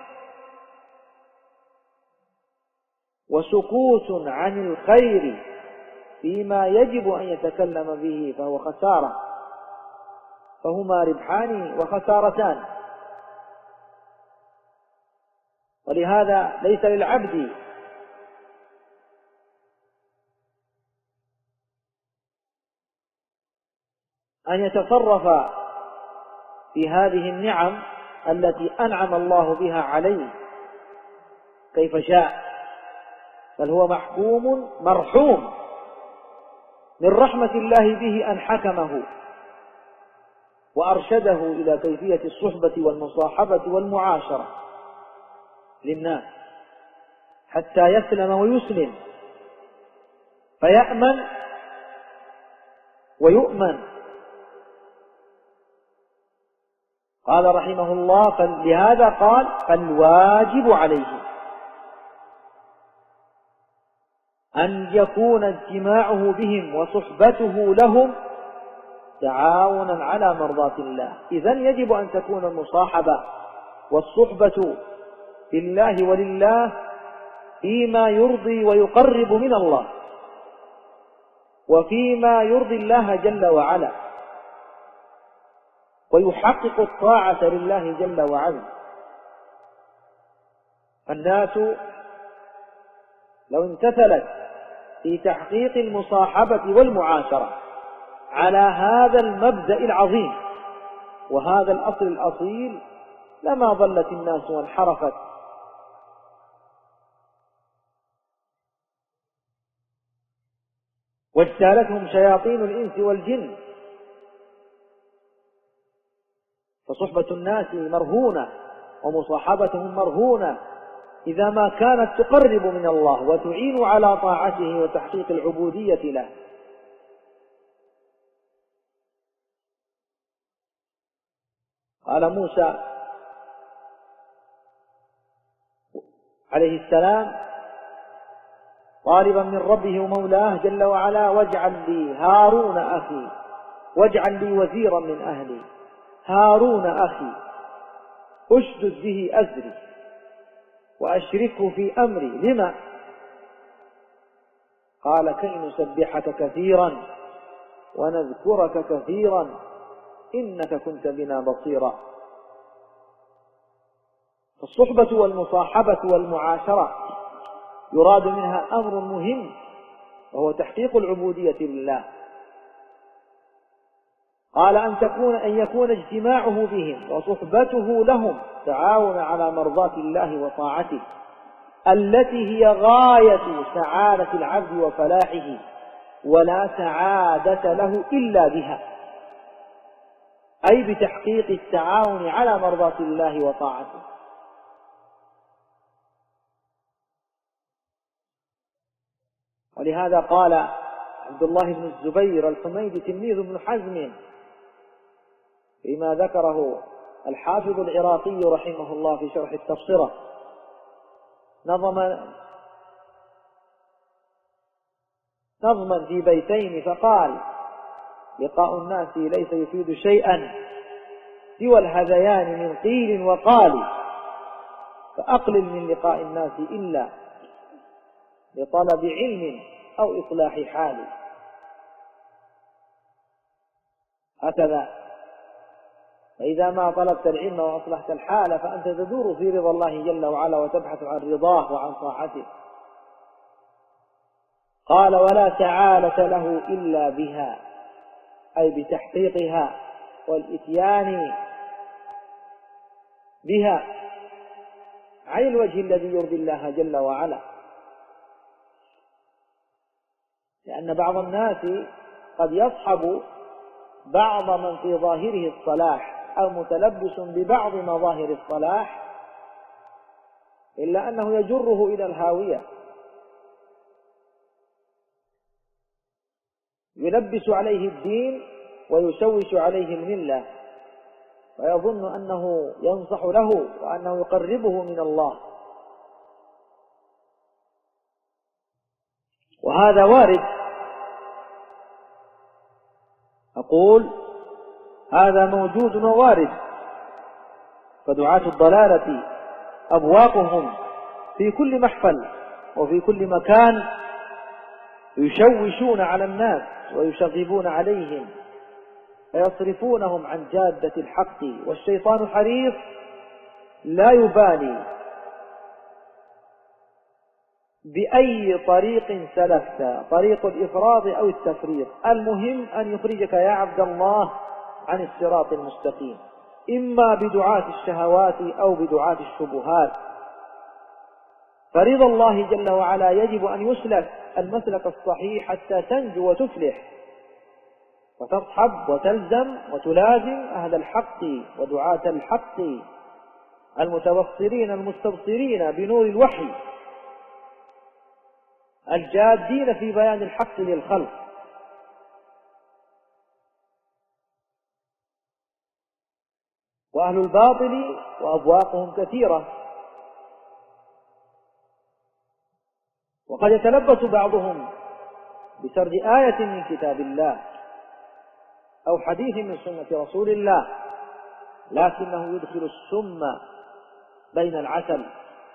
وسكوت عن الخير فيما يجب أن يتكلم به فهو خسارة، فهما ربحان وخسارتان. ولهذا ليس للعبد أن يتصرف في هذه النعم التي أنعم الله بها عليه كيف شاء، بل هو محكوم مرحوم من رحمة الله به أن حكمه وأرشده إلى كيفية الصحبة والمصاحبة والمعاشرة للناس حتى يسلم ويسلم فيأمن ويؤمن. قال رحمه الله: فلهذا قال: فالواجب عليه أن يكون اجتماعه بهم وصحبته لهم تعاونا على مرضاة الله. إذن يجب أن تكون المصاحبة والصحبة في الله ولله فيما يرضي ويقرب من الله، وفيما يرضي الله جل وعلا ويحقق الطاعة لله جل وعلا. الناس لو امتثلت في تحقيق المصاحبة والمعاشرة على هذا المبدأ العظيم وهذا الأصل الأصيل لما ضلت الناس وانحرفت. واجتالتهم شياطين الإنس والجن، فصحبة الناس مرهونة ومصاحبتهم مرهونة إذا ما كانت تقرب من الله وتعين على طاعته وتحقيق العبودية له. قال موسى عليه السلام طالبا من ربه ومولاه جل وعلا: واجعل لي هارون أخي واجعل لي وزيرا من أهلي هارون أخي أشدد به أزري وأشركه في أمري. لما؟ قال: كي نسبحك كثيرا ونذكرك كثيرا إنك كنت بنا بصيرا. الصحبة والمصاحبة والمعاشرة يراد منها أمر مهم وهو تحقيق العبودية لله. قال: أن يكون اجتماعه بهم وصحبته لهم تعاون على مرضاة الله وطاعته التي هي غاية سعادة العبد وفلاحه، ولا سعادة له إلا بها، أي بتحقيق التعاون على مرضاة الله وطاعته. ولهذا قال عبد الله بن الزبير الحميدي تلميذ ابن حزم فيما ذكره الحافظ العراقي رحمه الله في شرح التبصرة، نظما في بيتين فقال: لقاء الناس ليس يفيد شيئا سوى الهذيان من قيل وقال، فأقلل من لقاء الناس إلا لطلب علم أو إصلاح حال. هكذا فإذا ما طلبت العلم وأصلحت الحال فأنت تدور في رضا الله جل وعلا وتبحث عن رضاه وعن طاعته. قال: ولا سعادة له إلا بها، أي بتحقيقها والإتيان بها على الوجه الذي يرضي الله جل وعلا. لأن بعض الناس قد يصحب بعض من في ظاهره الصلاح أو متلبس ببعض مظاهر الصلاح إلا أنه يجره إلى الهاوية، يلبس عليه الدين ويشوش عليه الملة ويظن أنه ينصح له وأنه يقربه من الله. وهذا وارد، أقول هذا موجود ووارد. فدعاة الضلالة أبواقهم في كل محفل وفي كل مكان يشوشون على الناس ويشغبون عليهم فيصرفونهم عن جادة الحق، والشيطان حريص لا يبالي بأي طريق سلكت، طريق الإفراط أو التفريط، المهم أن يخرجك يا عبد الله عن الصراط المستقيم، إما بدعاة الشهوات أو بدعاة الشبهات. فرضا الله جل وعلا يجب أن يسلك المسلك الصحيح حتى تنجو وتفلح وتصحب وتلزم وتلازم أهل الحق ودعاة الحق المتبصرين المستبصرين بنور الوحي الجادين في بيان الحق للخلق. وأهل الباطل وأبواقهم كثيرة، وقد يتلبس بعضهم بسرد آية من كتاب الله أو حديث من سنة رسول الله، لكنه يدخل السم بين العسل.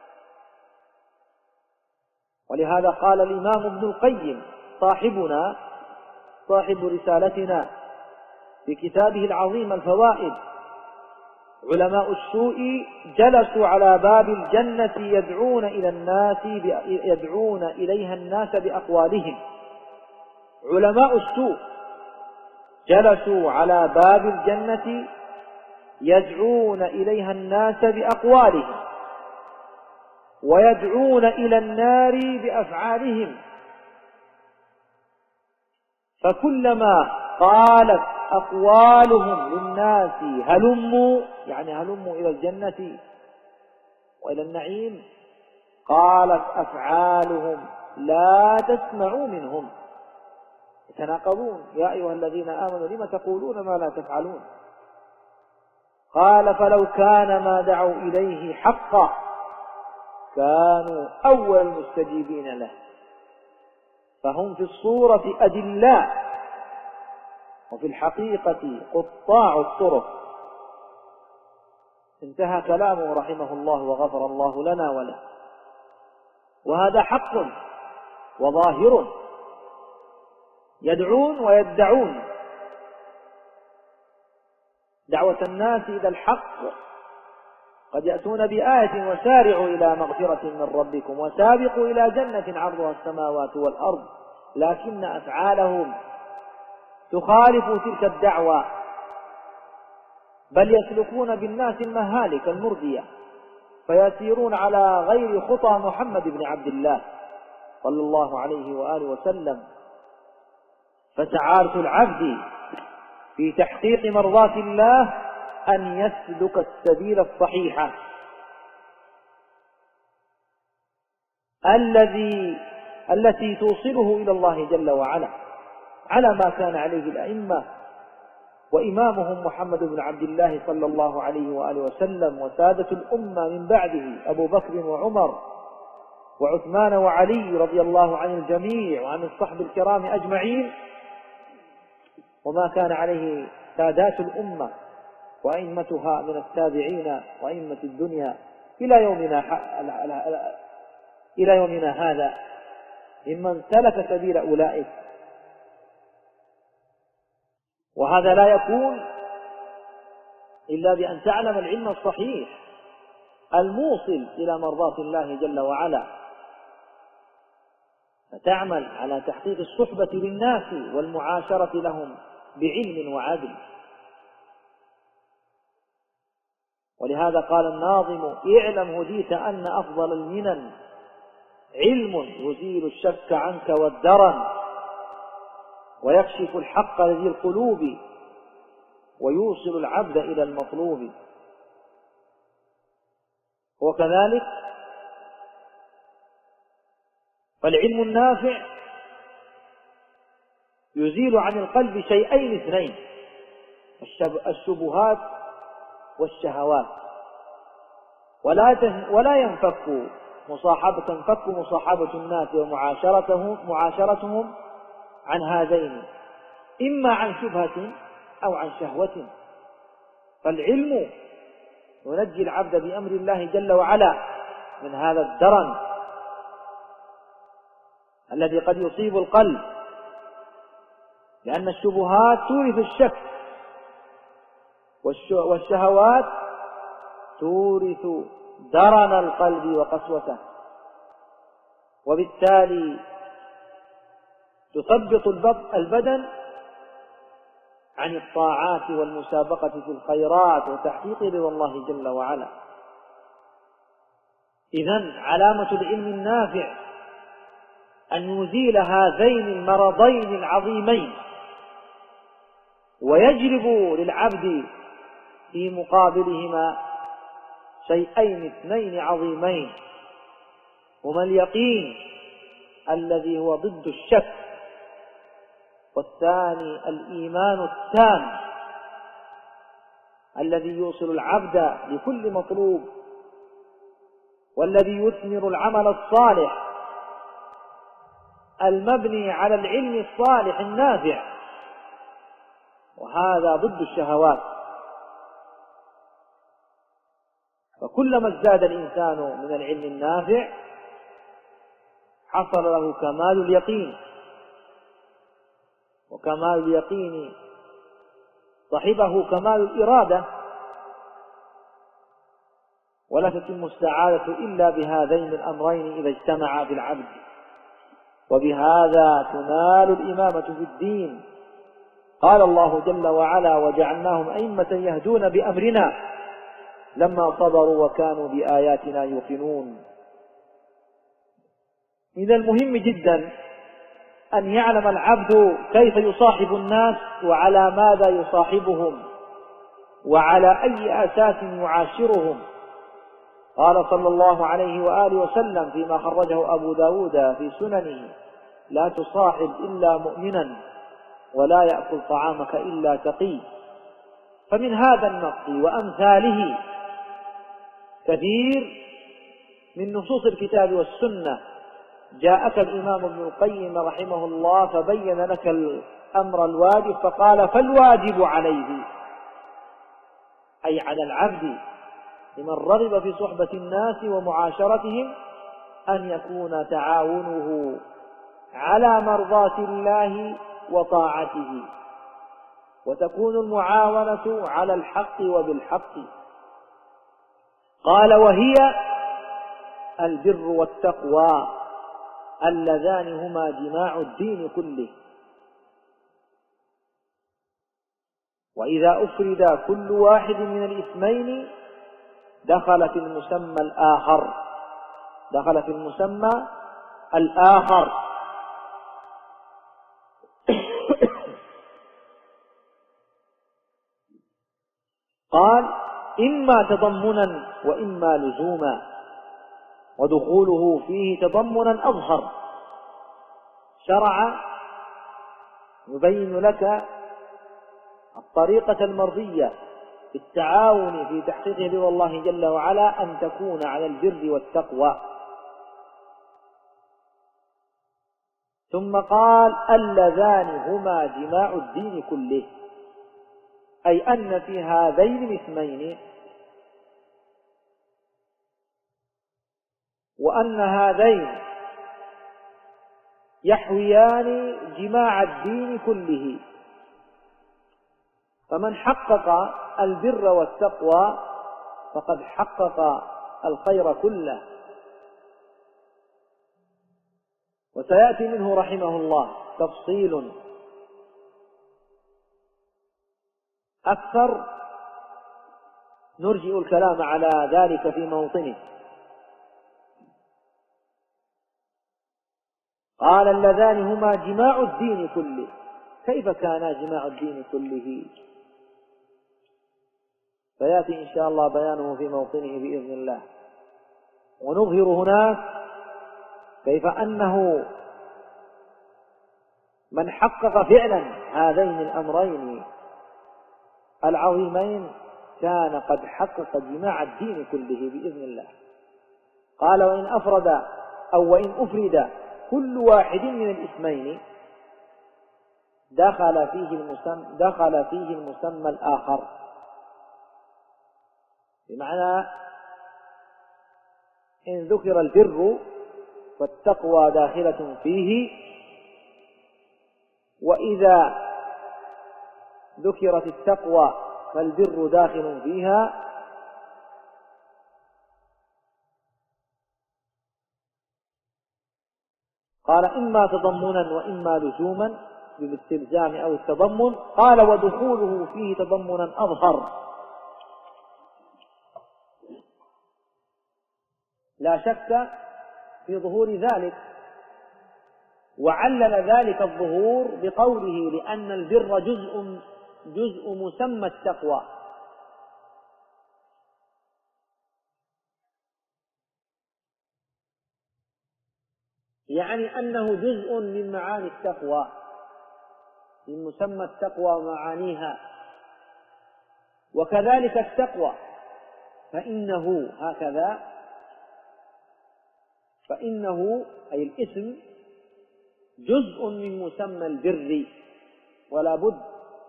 ولهذا قال الإمام ابن القيم صاحبنا صاحب رسالتنا في كتابه العظيم الفوائد: علماء السوء جلسوا على باب الجنة يدعون إليها الناس بأقوالهم. علماء السوء جلسوا على باب الجنة يدعون إليها الناس بأقوالهم ويدعون إلى النار بأفعالهم، فكلما قالت أقوالهم للناس هلموا، يعني هلموا إلى الجنة وإلى النعيم، قالت أفعالهم لا تسمعوا منهم، يتناقضون: يا أيها الذين آمنوا لم تقولون ما لا تفعلون. قال: فلو كان ما دعوا إليه حقا كانوا أول المستجيبين له، فهم في الصورة أدلاء وفي الحقيقة قطاع الطرق. انتهى كلامه رحمه الله وغفر الله لنا وله. وهذا حق وظاهر، يدعون ويدعون دعوة الناس إلى الحق، قد يأتون بآية: وسارعوا إلى مغفرة من ربكم وسابقوا إلى جنة عرضها السماوات والأرض، لكن أفعالهم تخالف تلك الدعوة، بل يسلكون بالناس المهالك المردية فيسيرون على غير خطى محمد بن عبد الله صلى الله عليه وآله وسلم. فسعادة العبد في تحقيق مرضاة الله أن يسلك السبيل الصحيح التي توصله إلى الله جل وعلا، على ما كان عليه الأئمة وإمامهم محمد بن عبد الله صلى الله عليه وآله وسلم، وسادة الأمة من بعده أبو بكر وعمر وعثمان وعلي رضي الله عن الجميع وعن الصحب الكرام أجمعين، وما كان عليه سادات الأمة وأئمتها من التابعين وأئمة الدنيا إلى يومنا هذا ممن سلك سبيل أولئك. وهذا لا يكون إلا بأن تعلم العلم الصحيح الموصل إلى مرضاة الله جل وعلا، فتعمل على تحقيق الصحبة للناس والمعاشرة لهم بعلم وعدل. ولهذا قال الناظم: اعلم هديت أن أفضل المنن علم يزيل الشك عنك والدرن ويكشف الحق لذي القلوب ويوصل العبد إلى المطلوب. وكذلك فالعلم النافع يزيل عن القلب شيئين اثنين: الشبهات والشهوات، ولا ينفك مصاحبة الناس ومعاشرتهم عن هذين، إما عن شبهة أو عن شهوة. فالعلم ينجي العبد بأمر الله جل وعلا من هذا الدرن الذي قد يصيب القلب، لأن الشبهات تورث الشك، والشهوات تورث درن القلب وقسوته، وبالتالي تثبط البدن عن الطاعات والمسابقة في الخيرات وتحقيق رضا الله جل وعلا. إذن علامة العلم النافع أن يزيل هذين المرضين العظيمين، ويجلب للعبد في مقابلهما شيئين اثنين عظيمين، هما اليقين الذي هو ضد الشك، والثاني الإيمان التام الذي يوصل العبد لكل مطلوب، والذي يثمر العمل الصالح المبني على العلم الصالح النافع، وهذا ضد الشهوات. فكلما ازداد الإنسان من العلم النافع حصل له كمال اليقين، وكمال اليقين صحبه كمال الإرادة، ولا تتم السعادة إلا بهذين الأمرين إذا اجتمعا في العبد، وبهذا تنال الإمامة في الدين. قال الله جل وعلا: وجعلناهم أئمة يهدون بأمرنا لما صبروا وكانوا بآياتنا يوقنون. من المهم جدا أن يعلم العبد كيف يصاحب الناس، وعلى ماذا يصاحبهم، وعلى أي أساس يعاشرهم. قال صلى الله عليه وآله وسلم فيما خرجه أبو داود في سننه: لا تصاحب إلا مؤمنا، ولا يأكل طعامك إلا تقي. فمن هذا النص وأمثاله كثير من نصوص الكتاب والسنة جاءك الإمام ابن القيم رحمه الله فبين لك الأمر الواجب، فقال: فالواجب عليه، أي على العبد لمن رغب في صحبة الناس ومعاشرتهم، أن يكون تعاونه على مرضاة الله وطاعته، وتكون المعاونة على الحق وبالحق. قال: وهي البر والتقوى اللذان هما جماع الدين كله. وإذا أفرد كل واحد من الإثمين دخل في المسمى الآخر. قال: إما تضمنا وإما لزوما، ودخوله فيه تضمنا أظهر. شرع يبين لك الطريقة المرضية في التعاون في تحقيق رضا الله جل وعلا، أن تكون على البر والتقوى. ثم قال: اللذان هما جماع الدين كله، أي أن في هذين الاسمين، وأن هذين يحويان جماع الدين كله. فمن حقق البر والتقوى فقد حقق الخير كله. وسيأتي منه رحمه الله تفصيل أكثر نرجئ الكلام على ذلك في موطنه. قال: اللذان هما جماع الدين كله. كيف كان جماع الدين كله؟ فيأتي إن شاء الله بيانه في موطنه بإذن الله. ونظهر هناك كيف أنه من حقق فعلا هذين الأمرين العظيمين كان قد حقق جماع الدين كله بإذن الله. قال: وإن أفرد أو وإن أفرد كل واحد من الاسمين دخل فيه المسمى الآخر، بمعنى إن ذكر البر فالتقوى داخلة فيه، وإذا ذكرت التقوى فالبر داخل فيها، قال: إما تضمنا وإما لزوما بالاستلزام أو التضمن. قال: ودخوله فيه تضمنا أظهر، لا شك في ظهور ذلك، وعلل ذلك الظهور بقوله: لأن البر جزء مسمى التقوى، يعني أنه جزء من معاني التقوى، من مسمى التقوى ومعانيها. وكذلك التقوى فإنه هكذا، فإنه أي الاسم جزء من مسمى البر ولا بد.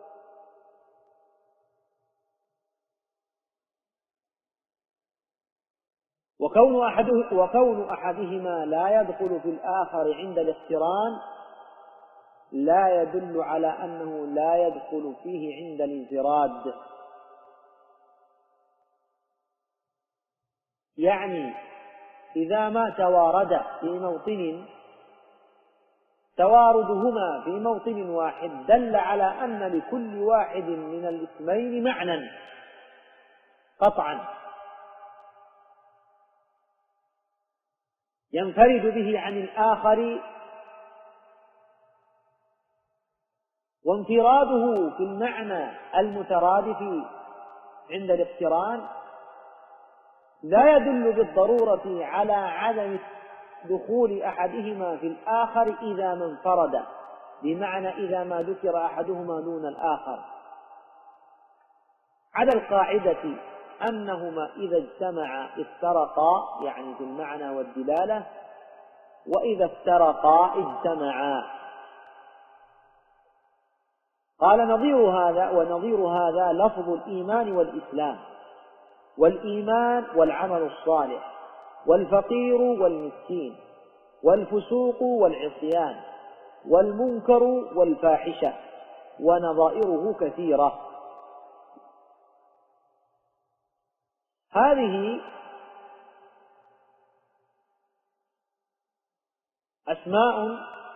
وكون أحدهما لا يدخل في الآخر عند الاقتران لا يدل على أنه لا يدخل فيه عند الانفراد، يعني إذا ما توارد في موطن، تواردهما في موطن واحد دل على أن لكل واحد من الاسمين معنى قطعا ينفرد به عن الآخر، وانفراده في المعنى المترادف عند الاقتران لا يدل بالضرورة على عدم دخول أحدهما في الآخر إذا ما انفرد، بمعنى إذا ما ذكر أحدهما دون الآخر، على القاعدة أنهما إذا اجتمعا افترقا، يعني في المعنى والدلالة، وإذا افترقا اجتمعا. قال: ونظير هذا لفظ الإيمان والإسلام، والإيمان والعمل الصالح، والفقير والمسكين، والفسوق والعصيان، والمنكر والفاحشة، ونظائره كثيرة. هذه أسماء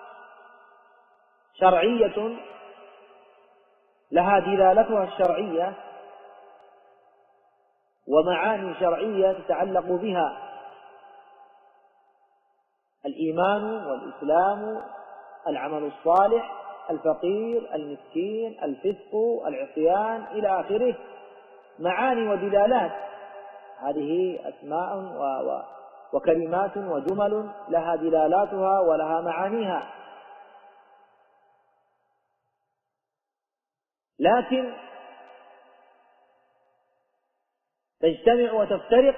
شرعية لها دلالتها الشرعية ومعاني شرعية تتعلق بها: الإيمان والإسلام، العمل الصالح، الفقير، المسكين، الفسق، العصيان، إلى آخره، معاني ودلالات. هذه أسماء وكلمات وجمل لها دلالاتها ولها معانيها، لكن تجتمع وتفترق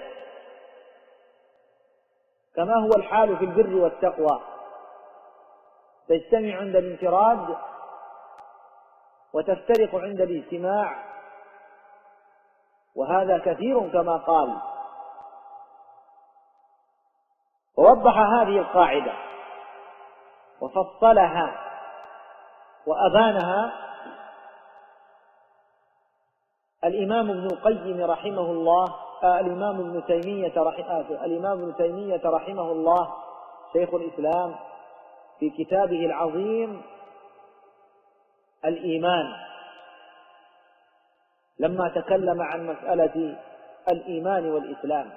كما هو الحال في البر والتقوى، تجتمع عند الانفراد وتفترق عند الاجتماع، وهذا كثير كما قال. ووضح هذه القاعدة وفصلها وأبانها الإمام ابن القيم رحمه الله، الإمام ابن تيمية رحمه الله شيخ الإسلام في كتابه العظيم الإيمان، لما تكلم عن مسألة الإيمان والإسلام.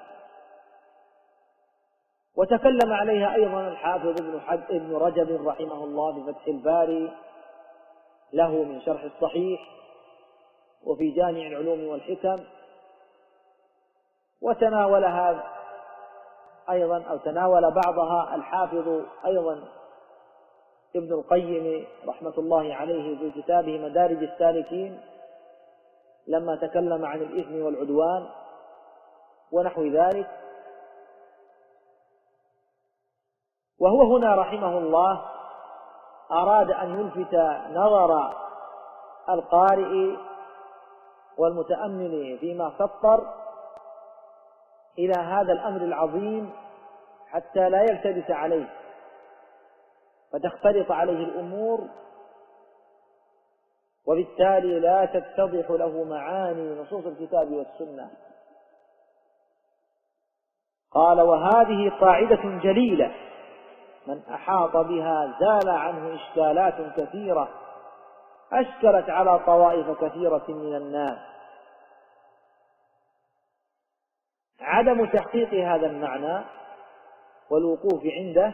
وتكلم عليها أيضا الحافظ ابن رجب رحمه الله في فتح الباري له من شرح الصحيح، وفي جامع العلوم والحكم. وتناولها أيضا أو تناول بعضها الحافظ أيضا ابن القيم رحمة الله عليه في كتابه مدارج السالكين، لما تكلم عن الإثم والعدوان ونحو ذلك. وهو هنا رحمه الله أراد أن يلفت نظر القارئ والمتأمل فيما سطر إلى هذا الأمر العظيم حتى لا يلتبس عليه فتختلط عليه الأمور، وبالتالي لا تتضح له معاني نصوص الكتاب والسنة. قال: وهذه قاعدة جليلة من أحاط بها زال عنه إشكالات كثيرة أشكلت على طوائف كثيرة من الناس. عدم تحقيق هذا المعنى والوقوف عنده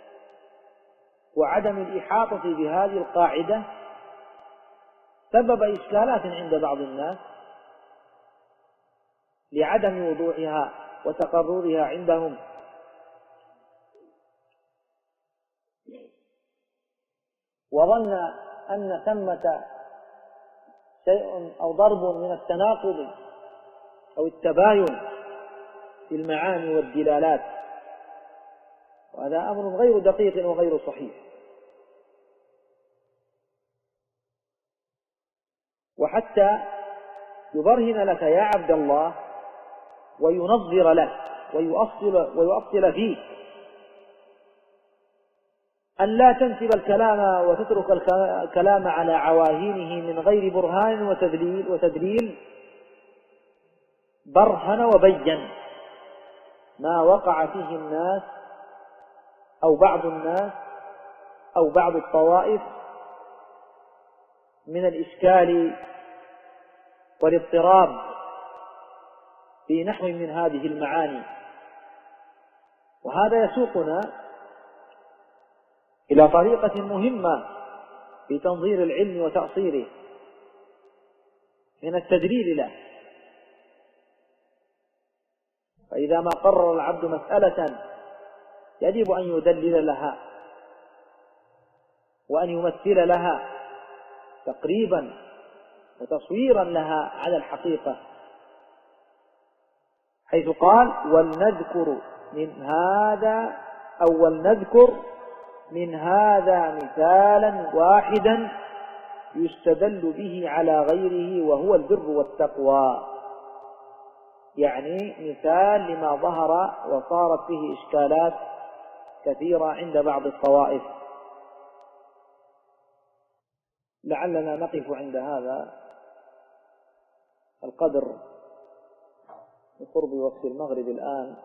وعدم الإحاطة بهذه القاعدة سبب إشكالات عند بعض الناس لعدم وضوحها وتقررها عندهم، وظن أن ثمة شيء أو ضرب من التناقض أو التباين في المعاني والدلالات، وهذا أمر غير دقيق وغير صحيح. وحتى يبرهن لك يا عبد الله وينظر لك ويؤصل فيه أن لا تنسب الكلام وتترك الكلام على عواهنه من غير برهان وتدليل. برهن وبين ما وقع فيه الناس أو بعض الناس أو بعض الطوائف من الإشكال والاضطراب في نحو من هذه المعاني. وهذا يسوقنا إلى طريقة مهمة في تنظير العلم وتأصيله من التدليل له. فإذا ما قرر العبد مسألة يجب أن يدلل لها وأن يمثل لها تقريبا وتصويرا لها على الحقيقة، حيث قال: ولنذكر من هذا مثالا واحدا يستدل به على غيره وهو البر والتقوى. يعني مثال لما ظهر وصارت فيه إشكالات كثيرة عند بعض الطوائف. لعلنا نقف عند هذا القدر بقرب وقت المغرب الآن.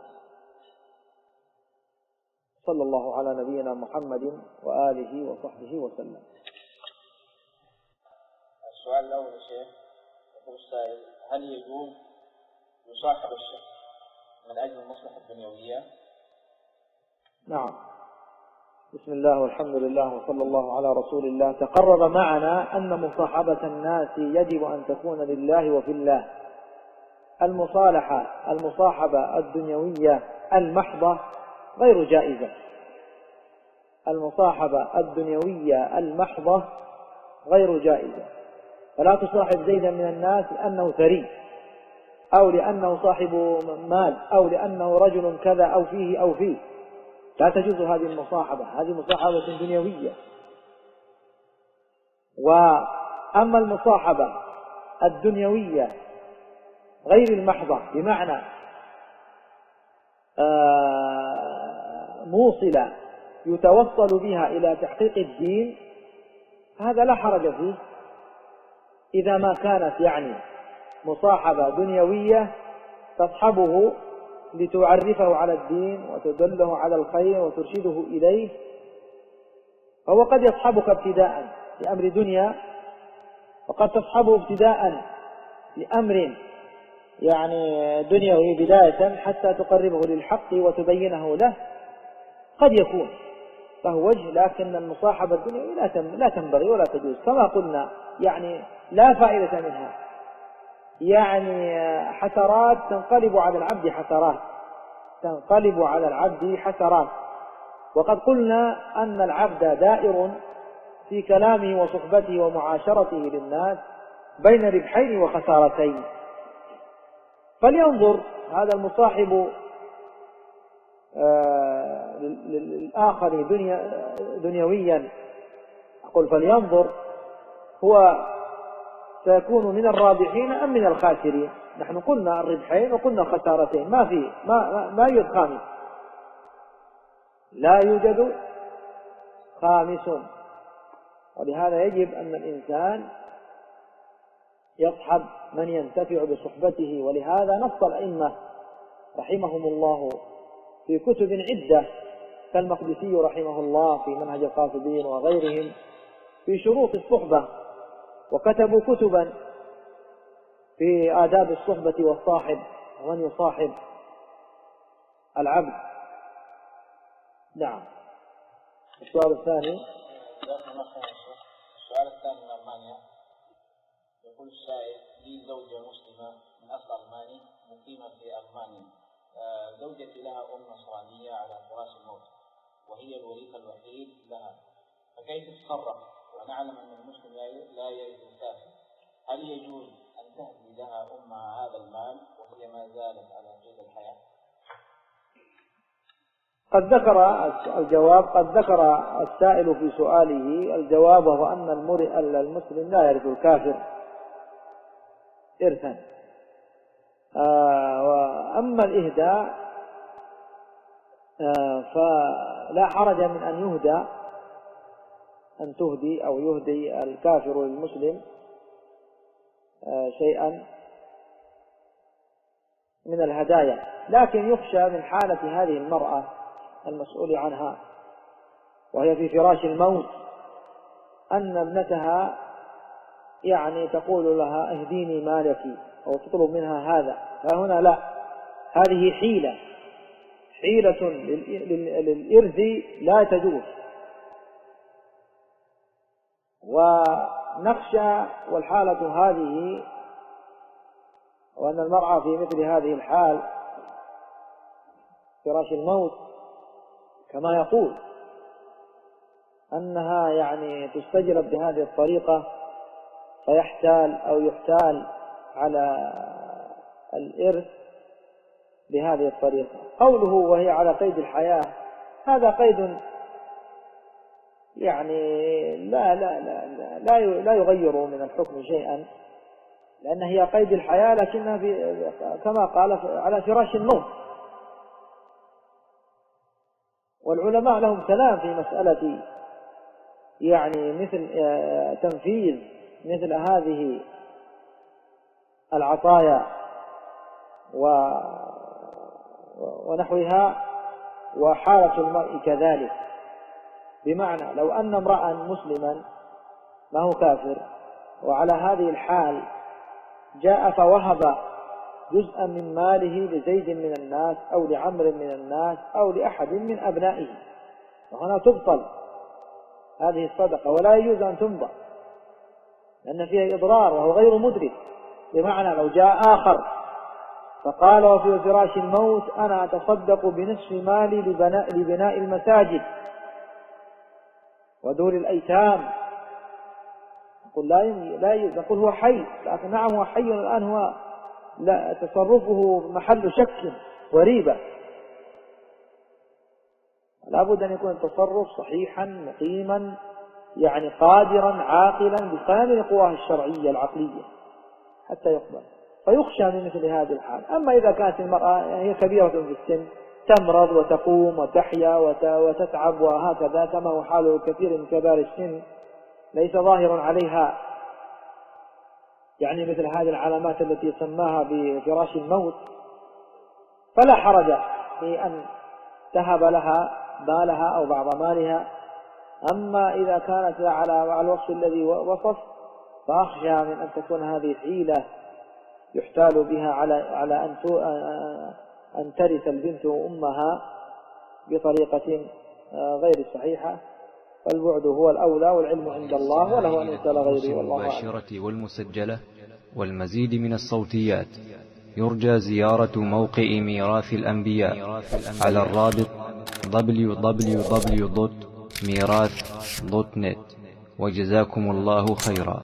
صلى الله على نبينا محمد وآله وصحبه وسلم. السؤال الأول يا شيخ، يقول السائل: هل يجوز يصاحب الشخص من أجل المصلحة الدنيوية؟ نعم. بسم الله والحمد لله وصلى الله على رسول الله. تقرر معنا أن مصاحبة الناس يجب أن تكون لله وفي الله. المصاحبة الدنيوية المحضة غير جائزة. المصاحبة الدنيوية المحضة غير جائزة. فلا تصاحب زيدا من الناس لأنه ثري أو لأنه صاحب مال أو لأنه رجل كذا أو فيه. لا تجوز هذه المصاحبة، هذه مصاحبة دنيوية. وأما المصاحبة الدنيوية غير المحضة بمعنى موصلة يتوصل بها إلى تحقيق الدين، هذا لا حرج فيه إذا ما كانت يعني مصاحبة دنيوية تصحبه لتعرفه على الدين وتدله على الخير وترشده إليه. فهو قد يصحبك ابتداء لأمر دنيا، وقد تصحبه ابتداء لأمر يعني دنيوي بداية حتى تقربه للحق وتبينه له. قد يكون فهو وجه، لكن المصاحبة الدنيوية لا تنبغي ولا تجوز كما قلنا، يعني لا فائدة منها. يعني حسرات تنقلب على العبد حسرات. وقد قلنا أن العبد دائر في كلامه وصحبته ومعاشرته للناس بين ربحين وخسارتين. فلينظر هذا المصاحب للآخر دنيويا، أقول فلينظر هو سيكون من الرابحين أم من الخاسرين. نحن قلنا الربحين وقلنا الخسارتين، ما يوجد خامس، لا يوجد خامس. ولهذا يجب أن الإنسان يصحب من ينتفع بصحبته. ولهذا نص الأئمة رحمهم الله في كتب عدة كالمقدسي رحمه الله في منهج القاصدين وغيرهم في شروط الصحبة، وكتبوا كتبا في آداب الصحبة والصاحب ومن يصاحب العبد. نعم. السؤال الثاني. السؤال الثاني من ألمانيا، يقول السائل: لي زوجة مسلمة من أصل ألماني مقيمة في ألمانيا، زوجتي لها أم نصرانية على فراش الموت وهي الوريث الوحيد لها، فكيف تتصرف ونعلم أن المسلم لا يرث الكافر؟ هل يجوز أن تهدي لها أمها هذا المال وهي ما زالت على قيد الحياة؟ قد ذكر السائل في سؤاله الجواب، وهو أن المسلم لا يرث الكافر إرثا. وأما الإهداء فلا حرج من أن تهدي أو يهدي الكافر للمسلم شيئا من الهدايا، لكن يخشى من حالة هذه المرأة المسؤول عنها وهي في فراش الموت أن ابنتها يعني تقول لها اهديني مالك أو تطلب منها هذا. فهنا لا، هذه حيلة للإرث لا تجوز. ونخشى والحالة هذه، وأن المرأة في مثل هذه الحال فراش الموت كما يقول أنها يعني تستجلب بهذه الطريقة فيحتال أو يحتال على الإرث بهذه الطريقة. قوله وهي على قيد الحياة، هذا قيد يعني لا يغير من الحكم شيئا، لأن هي قيد الحياة لكنها كما قال على فراش الموت. والعلماء لهم كلام في مسألة يعني مثل تنفيذ مثل هذه العطايا ونحوها، وحالة المرء كذلك. بمعنى لو أن امرأ مسلما ما هو كافر وعلى هذه الحال جاء فوهب جزءا من ماله لزيد من الناس أو لعمر من الناس أو لأحد من أبنائه، وهنا تبطل هذه الصدقة ولا يجوز أن تمضى لأن فيها إضرار وهو غير مدرك. بمعنى لو جاء آخر فقال وفي فراش الموت أنا أتصدق بنصف مالي لبناء المساجد ودور الأيتام، نقول لا نقول هو حي، لكن نعم هو حي الآن، هو لا تصرفه محل شك وريبة، لابد أن يكون التصرف صحيحا مقيما يعني قادرا عاقلا بكامل قواه الشرعية العقلية حتى يقبل، فيخشى من مثل هذه الحال. أما إذا كانت المرأة هي كبيرة في السن تمرض وتقوم وتحيا وتتعب وهكذا كما هو حال كثير من كبار السن ليس ظاهر عليها يعني مثل هذه العلامات التي سماها بفراش الموت، فلا حرج في أن تهب لها مالها أو بعض مالها. أما إذا كانت على الوصف الذي وصف فأخشى من أن تكون هذه حيلة يحتال بها على أن ترث البنت أمها بطريقة غير صحيحة، فالبعد هو الأولى والعلم عند الله وله أن يسأل غيره والله أعلم. المباشرة والمسجلة والمزيد من الصوتيات يرجى زيارة موقع ميراث الأنبياء على الرابط www.mirath.net. وجزاكم الله خيرا.